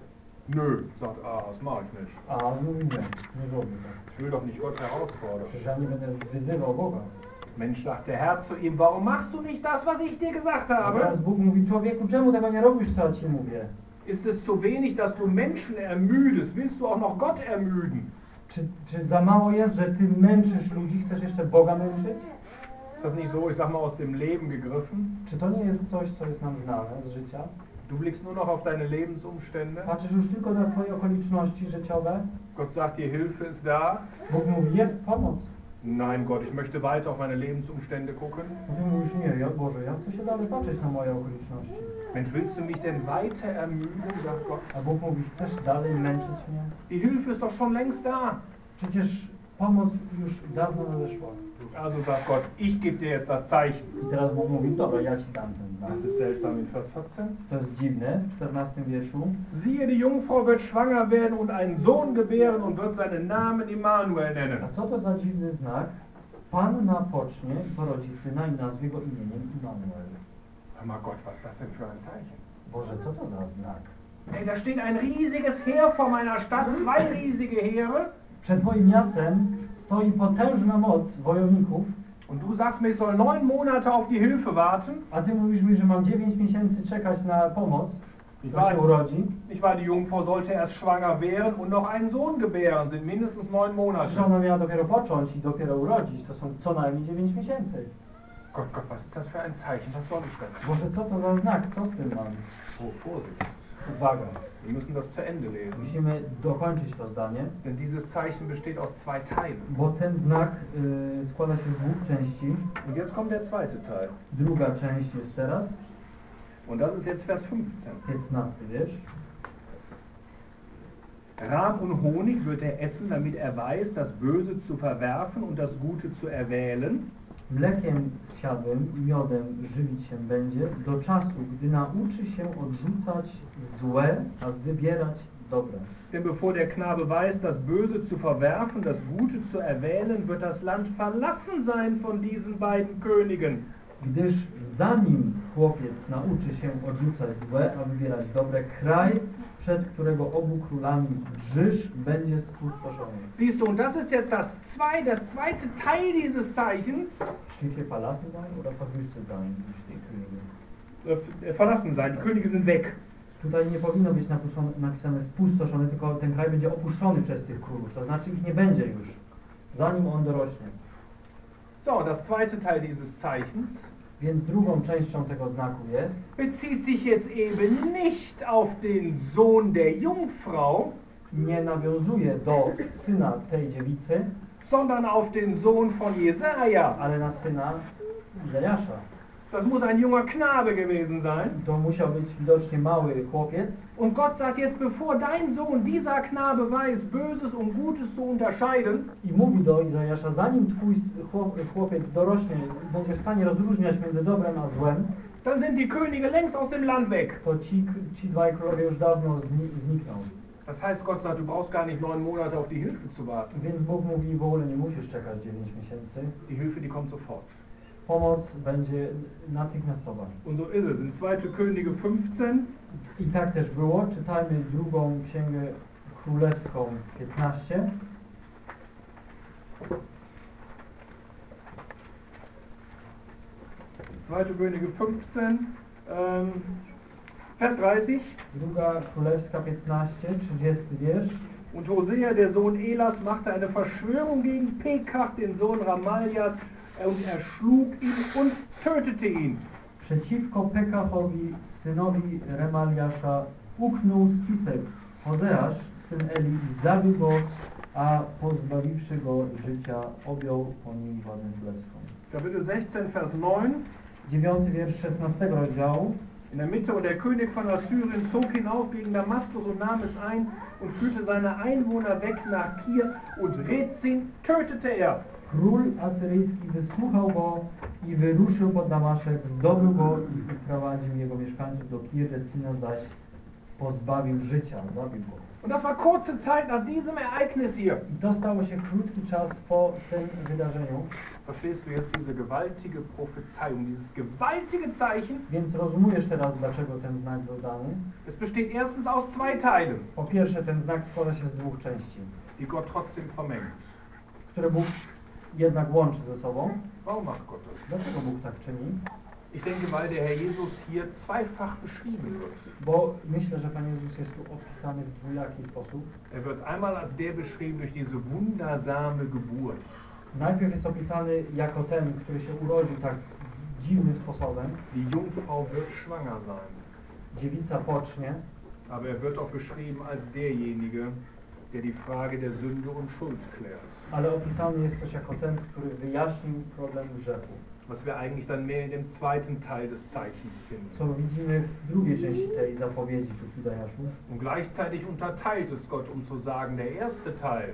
Nö, sagt A, das mache ich nicht. A mówi nie, nie robię tak. Ich will doch nicht Gott herausfordern. Przecież ja nie będę wyzywał Boga. Mensch, sagt der Herr zu ihm, warum machst du nicht das, was ich dir gesagt A habe? teraz Bóg mówi, człowieku, czemu tego nie robisz, co ja ci mówię? Ist es zu wenig, dass du Menschen ermüdest? Willst du auch noch Gott ermüden? Czy, czy za mało jest, że ty męczysz ludzi, chcesz jeszcze Boga męczyć? Ist das nicht so, ich sag mal, aus dem Leben gegriffen? Czy to nie jest coś, co jest nam znane z życia? Du blickst nur noch auf deine Lebensumstände. Patrzysz już tylko na twoje okoliczności życiowe. Gott sagt dir, Hilfe ist da. Bóg mówi, jest pomoc. Nein, Gott, ich möchte weiter auf meine Lebensumstände gucken. A ty mówisz, nie, ja, Boże, ja chcę się dalej patrzeć na moje okoliczności. Mensch, willst du mich denn weiter ermüden, sagt Gott. A Bóg mówi, chcesz dalej męczyć mnie? Die Hilfe ist doch schon längst da. Przecież pomoc już dawno nadeszła. Also sagt Gott, ich gebe dir jetzt das Zeichen. I teraz Bóg mówi, dobra, ja ci dam ten znak. Das ist seltsam in Vers vierzehn. To jest dziwne, w czternastym wierszu. Siehe, die Jungfrau wird schwanger werden und einen Sohn gebären und wird seinen Namen Immanuel nennen. A co to za dziwny znak? Panna pocznie i porodzi syna i nazwie go imieniem Immanuel. Hör mal Gott, was ist das denn für ein Zeichen? Boże, co to za znak? Ey, da steht ein riesiges Heer vor meiner Stadt, zwei riesige Heere. Przed moim miastem stoi potężna moc wojowników, Und du sagst mir, ich soll neun Monate auf die Hilfe warten. a ty mówisz mi, że mam dziewięć miesięcy czekać na pomoc, Ich która się urodzi. Ich war, die Jungfrau sollte erst schwanger werden und noch einen Sohn gebären, sind mindestens neun Monate. Że ona miała dopiero począć i dopiero urodzić, to są co najmniej dziewięć miesięcy. Gott, Gott, was ist das für ein Zeichen? Was soll ich denn? Boże, co to za znak? Co z tym mam? Oh, Vorsicht. Uwaga, Wir müssen das zu Ende lesen. musimy dokończyć to zdanie, Denn dieses Zeichen besteht aus zwei Teilen. bo ten znak y, składa się z dwóch części. Und jetzt kommt der zweite Teil. Druga część jest teraz, Und das ist jetzt Vers fünfzehn. piętnasty wiersz. Rahm und Honig wird er essen, damit er weiß, das Böse zu verwerfen und das Gute zu erwählen. Mlekiem zsiadłym i miodem żywić się będzie do czasu, gdy nauczy się odrzucać złe, a wybierać dobre. Denn bevor der Knabe weiß, das Böse zu verwerfen, das Gute zu erwählen, wird das Land verlassen sein von diesen beiden Königen. Gdyż zanim chłopiec nauczy się odrzucać złe, a wybierać dobre, kraj, przed którego obu królami drżysz, będzie spustoszony. Siehst du, und das ist jetzt das zweite, das zweite Teil dieses Zeichens. Steht hier verlassen sein oder verwüstet sein? Steht hier. Äh, verlassen sein, die Könige sind weg. Tutaj nie powinno być napisane, napisane spustoszony, tylko ten kraj będzie opuszczony przez tych królów. To znaczy ich nie będzie już, zanim on dorośnie. So, das zweite Teil dieses Zeichens Więc drugą częścią tego znaku jest, bezieht sich jetzt eben nicht auf den Sohn der Jungfrau, nie nawiązuje do syna tej dziewicy, sondern auf den Sohn von Jesaja. ale na syna Izajasza. Das muss ein junger Knabe gewesen sein. To musiał być widocznie mały chłopiec. Und Gott sagt jetzt, bevor dein Sohn, dieser Knabe, weiß, Böses und Gutes zu unterscheiden, I mówi do Izajasza, zanim twój chłop, chłopiec dorośnie, będzie w stanie rozróżniać między dobrem a złem, dann sind die Könige längst aus dem Land weg. to ci, ci dwaj królowie już dawno zni, znikną. Das heißt, Gott sagt, du brauchst gar nicht neun Monate auf die Hilfe zu warten. Więc Bóg mówi, w ogóle nie musisz czekać dziewięć miesięcy. Die Hilfe, die kommt sofort. Pomoc będzie natychmiastowa. Und so ist es. In zweite Könige fünfzehn, I tak też było. Czytajmy drugą księgę królewską piętnaście. zweite Könige fünfzehn, ähm, Vers dreißig. Druga królewska piętnaście, trzydziesty wiersz. Und Hosea, der Sohn Elas, machte eine Verschwörung gegen Pekach, den Sohn Ramaljas, und erschlug ihn und tötete ihn. Przeciwko Pekachowi, synowi Remaliasza, uknął spisek. Hozeasz, syn Eli, zabił go, a pozbawiwszy go życia, objął po nim władzę królewską. Kapitel sechzehn, Vers neun. Dziewiąty wiersz szesnastego rozdziału. In der Mitte, und der König von Assyrien zog hinauf gegen Damaskus und nahm es ein und führte seine Einwohner weg nach Kir und Rezin tötete er. Król asyryjski wysłuchał go i wyruszył pod Damaszek, zdobył go i wprowadził jego mieszkańców do Kir, Rezina zaś pozbawił życia, zabił go. Und das war kurze Zeit nach diesem Ereignis hier. I to stało się krótki czas po tym wydarzeniu, Verstehst du jetzt diese gewaltige Prophezeiung, dieses gewaltige Zeichen? więc rozumiesz teraz, dlaczego ten znak był dany. Es besteht erstens aus zwei Teilen, Po pierwsze, ten znak składa się z dwóch części, die Gott trotzdem vermengt. które Bóg jednak łączy ze sobą. Warum macht Gott das? Dlaczego Bóg tak czyni? Ich denke, weil der Herr Jesus hier zweifach beschrieben wird. Bo myślę, że Pan Jezus jest tu opisany w dwojaki sposób. Er wird einmal als der beschrieben durch diese wundersame Geburt. Najpierw jest opisany jako ten, który się urodził tak dziwnym sposobem. Die Jungfrau wird schwanger sein. Dziewica pocznie, Aber er wird auch beschrieben als derjenige, der die Frage der Sünde und Schuld klärt. ale opisany jest też jako ten, który wyjaśnił problem grzechu. Was wir eigentlich dann mehr in dem zweiten Teil des Zeichens finden. Co widzimy w drugiej części tej zapowiedzi tu Judajaszu. Und gleichzeitig unterteilt es Gott, um zu sagen, der erste Teil,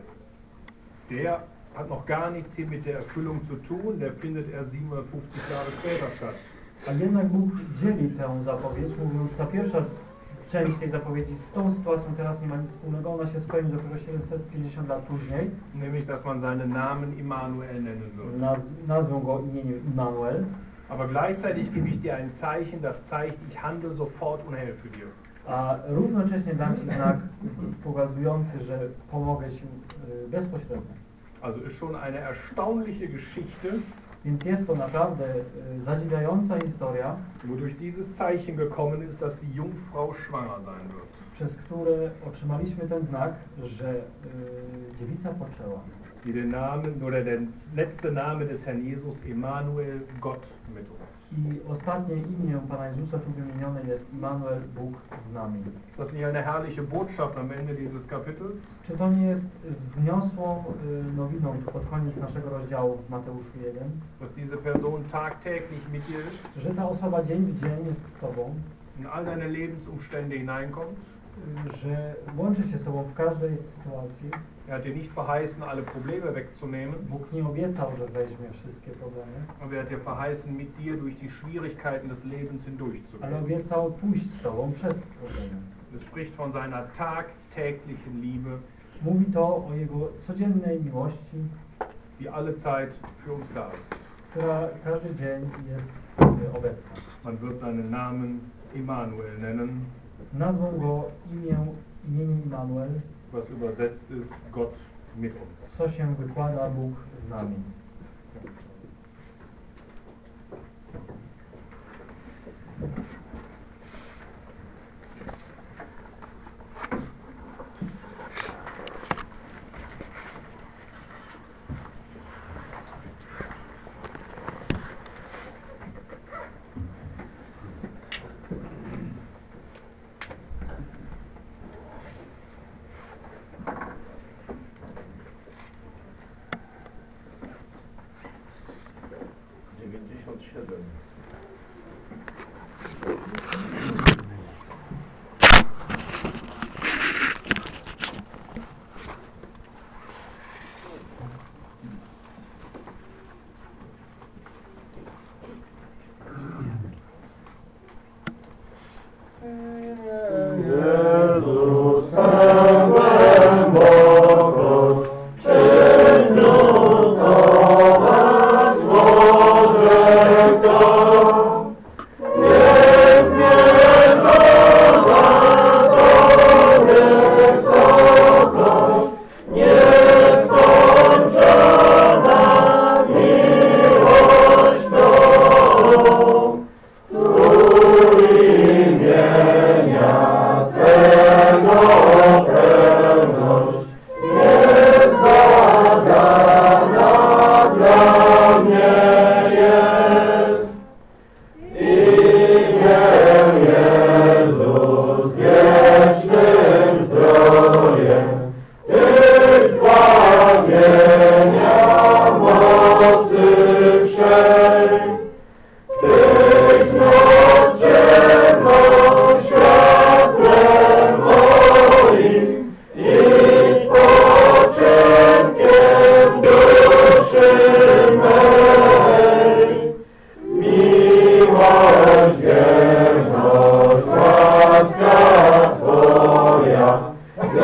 der hat noch gar nichts hier mit der Erfüllung zu tun, der findet erst siebenhundertfünfzig Jahre später statt. A jednak Bóg dzieli tę zapowiedź, mówiąc, ta pierwsza część tej zapowiedzi z tą sytuacją teraz nie ma nic wspólnego, ona się spełni dopiero siedemset pięćdziesiąt lat później. Nämlich, dass man seinen Namen Immanuel nennen wird. Naz nazwą go imieniem Immanuel. Aber gleichzeitig gebe ich dir ein Zeichen, das zeigt, ich handle sofort und helfe dir. A równocześnie dam Ci znak pokazujący, że pomogę Ci y, bezpośrednio. Also ist schon eine erstaunliche Geschichte, Więc jest to naprawdę y, zadziwiająca historia, wodurch dieses Zeichen gekommen ist, dass die Jungfrau schwanger sein wird. przez które otrzymaliśmy ten znak, że y, dziewica poczęła. Die den Namen oder der letzte Name des Herrn Jesus, Emmanuel, Gott mit uns. I ostatnie imię Pana Jezusa tu wymienione jest Immanuel, Bóg z nami. Ist das nicht eine herrliche Botschaft am Ende dieses Kapitels? Czy to nie jest wzniosłą y, nowiną tu pod koniec naszego rozdziału w Mateuszu jeden, Dass diese Person tagtäglich mit dir ist, że ta osoba dzień w dzień jest z Tobą, in all deine Lebensumstände hineinkommt? y, że łączy się z Tobą w każdej sytuacji. Er hat dir nicht verheißen, alle Probleme wegzunehmen, Bóg nie obiecał, że weźmie wszystkie problemy, aber er hat dir verheißen, mit dir durch die Schwierigkeiten des Lebens ale hindurchzugehen. obiecał pójść z Tobą przez problemy. Es spricht von seiner tagtäglichen Liebe, Mówi to o Jego codziennej miłości, die alle Zeit für uns da ist. która każdy dzień jest y, obecna. Man wird seinen Namen Immanuel nennen, Nazwą go imię, imieniem Immanuel, was übersetzt ist Gott mit uns. co się wykłada Bóg z nami. dziewięćdziesiąt siedem.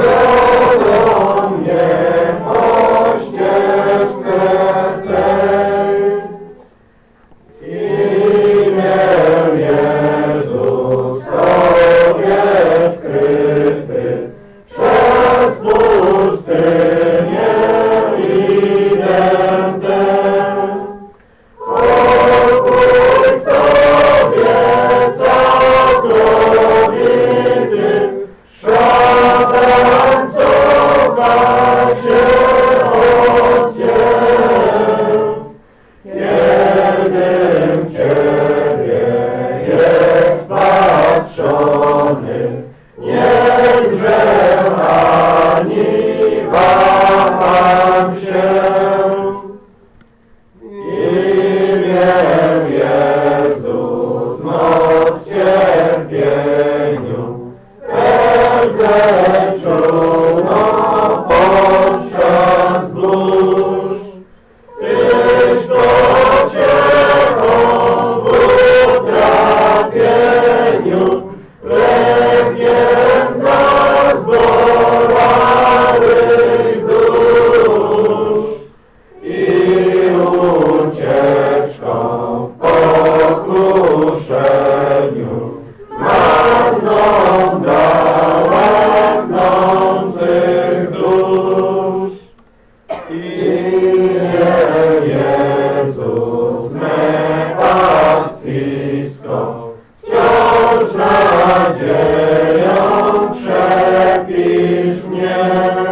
wiodą mnie po ścieżce tej. Imię Jezus Tobie skryty, przez pustynię idę ten. Pokój Tobie całkowity, szatan cofa się od Ciebie. Jednym Ciebie jest patrzony, nie drżę ani waham się. Imię Jezus noc w cierpieniu, pewne czuło podczas burz. Tyś pociechą w utrapieniu, lekiem dla zbolałych dusz i ucieczką w pokuszeniu. Marną dała gnących dusz. Imię Jezus me pastwisko, wciąż nadzieją krzepisz mnie.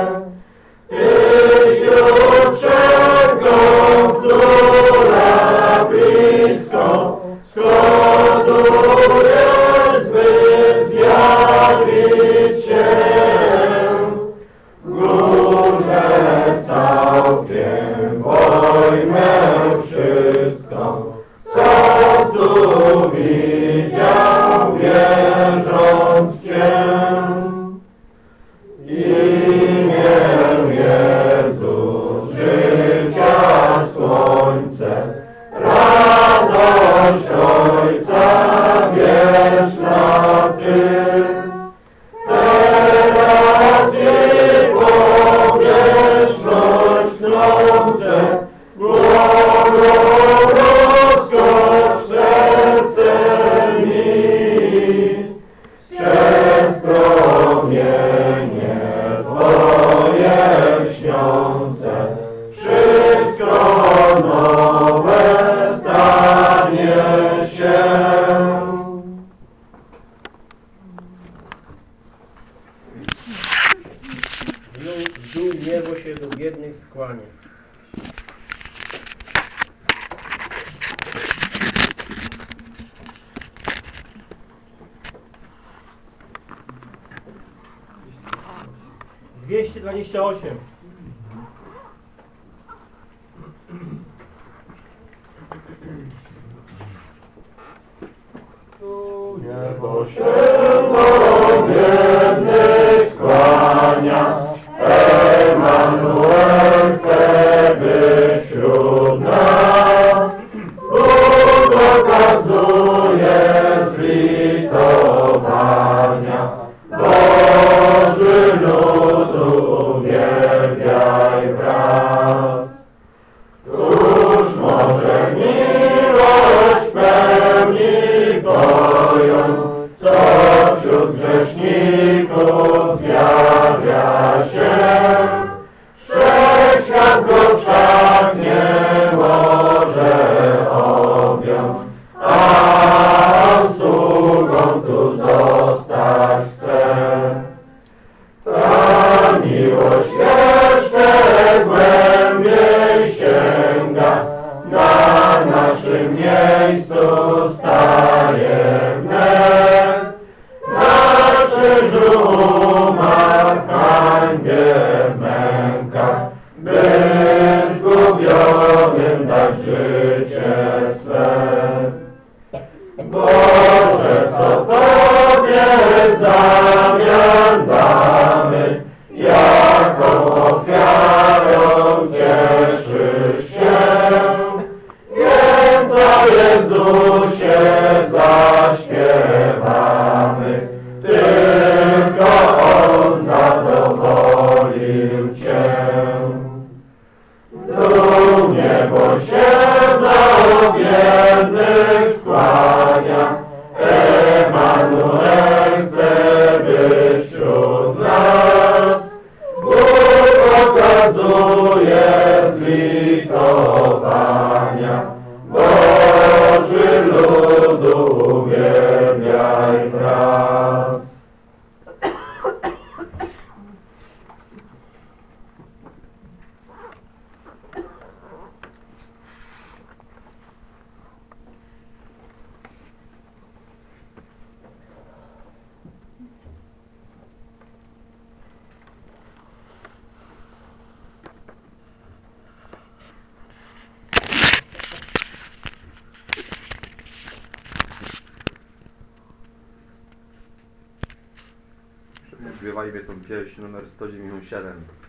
Tyś uprzednią, która blisko składujesz, by zjawić się w górze całkiem. Pojmę wszystko, co tu widział, wierząc w Cię. Imię Jezus, życia słońce, radość Ojca wieczna Ty. Teraz jej powierzchność trącę, głową rozkosz serce mi. Przez promienie Twoje śniące, wszystko nowe stanie się. W dół niebo się do biednych skłania. Dwieście dwadzieścia osiem. Niebo się do biednych skłania, Emanuel chce być wśród nas. Bóg okazuje zlitowania, Boży lud uwielbiaj wraz. Któż może miłość pełni pojąć, co wśród grzeszników Niebo się do biednych skłania, Emanuel chce być wśród nas. Bóg okazuje zlitowania, Boży ludu uwielbiaj wraz. Śpiewajmy tą pieśń numer sto dziewięćdziesiąt siedem.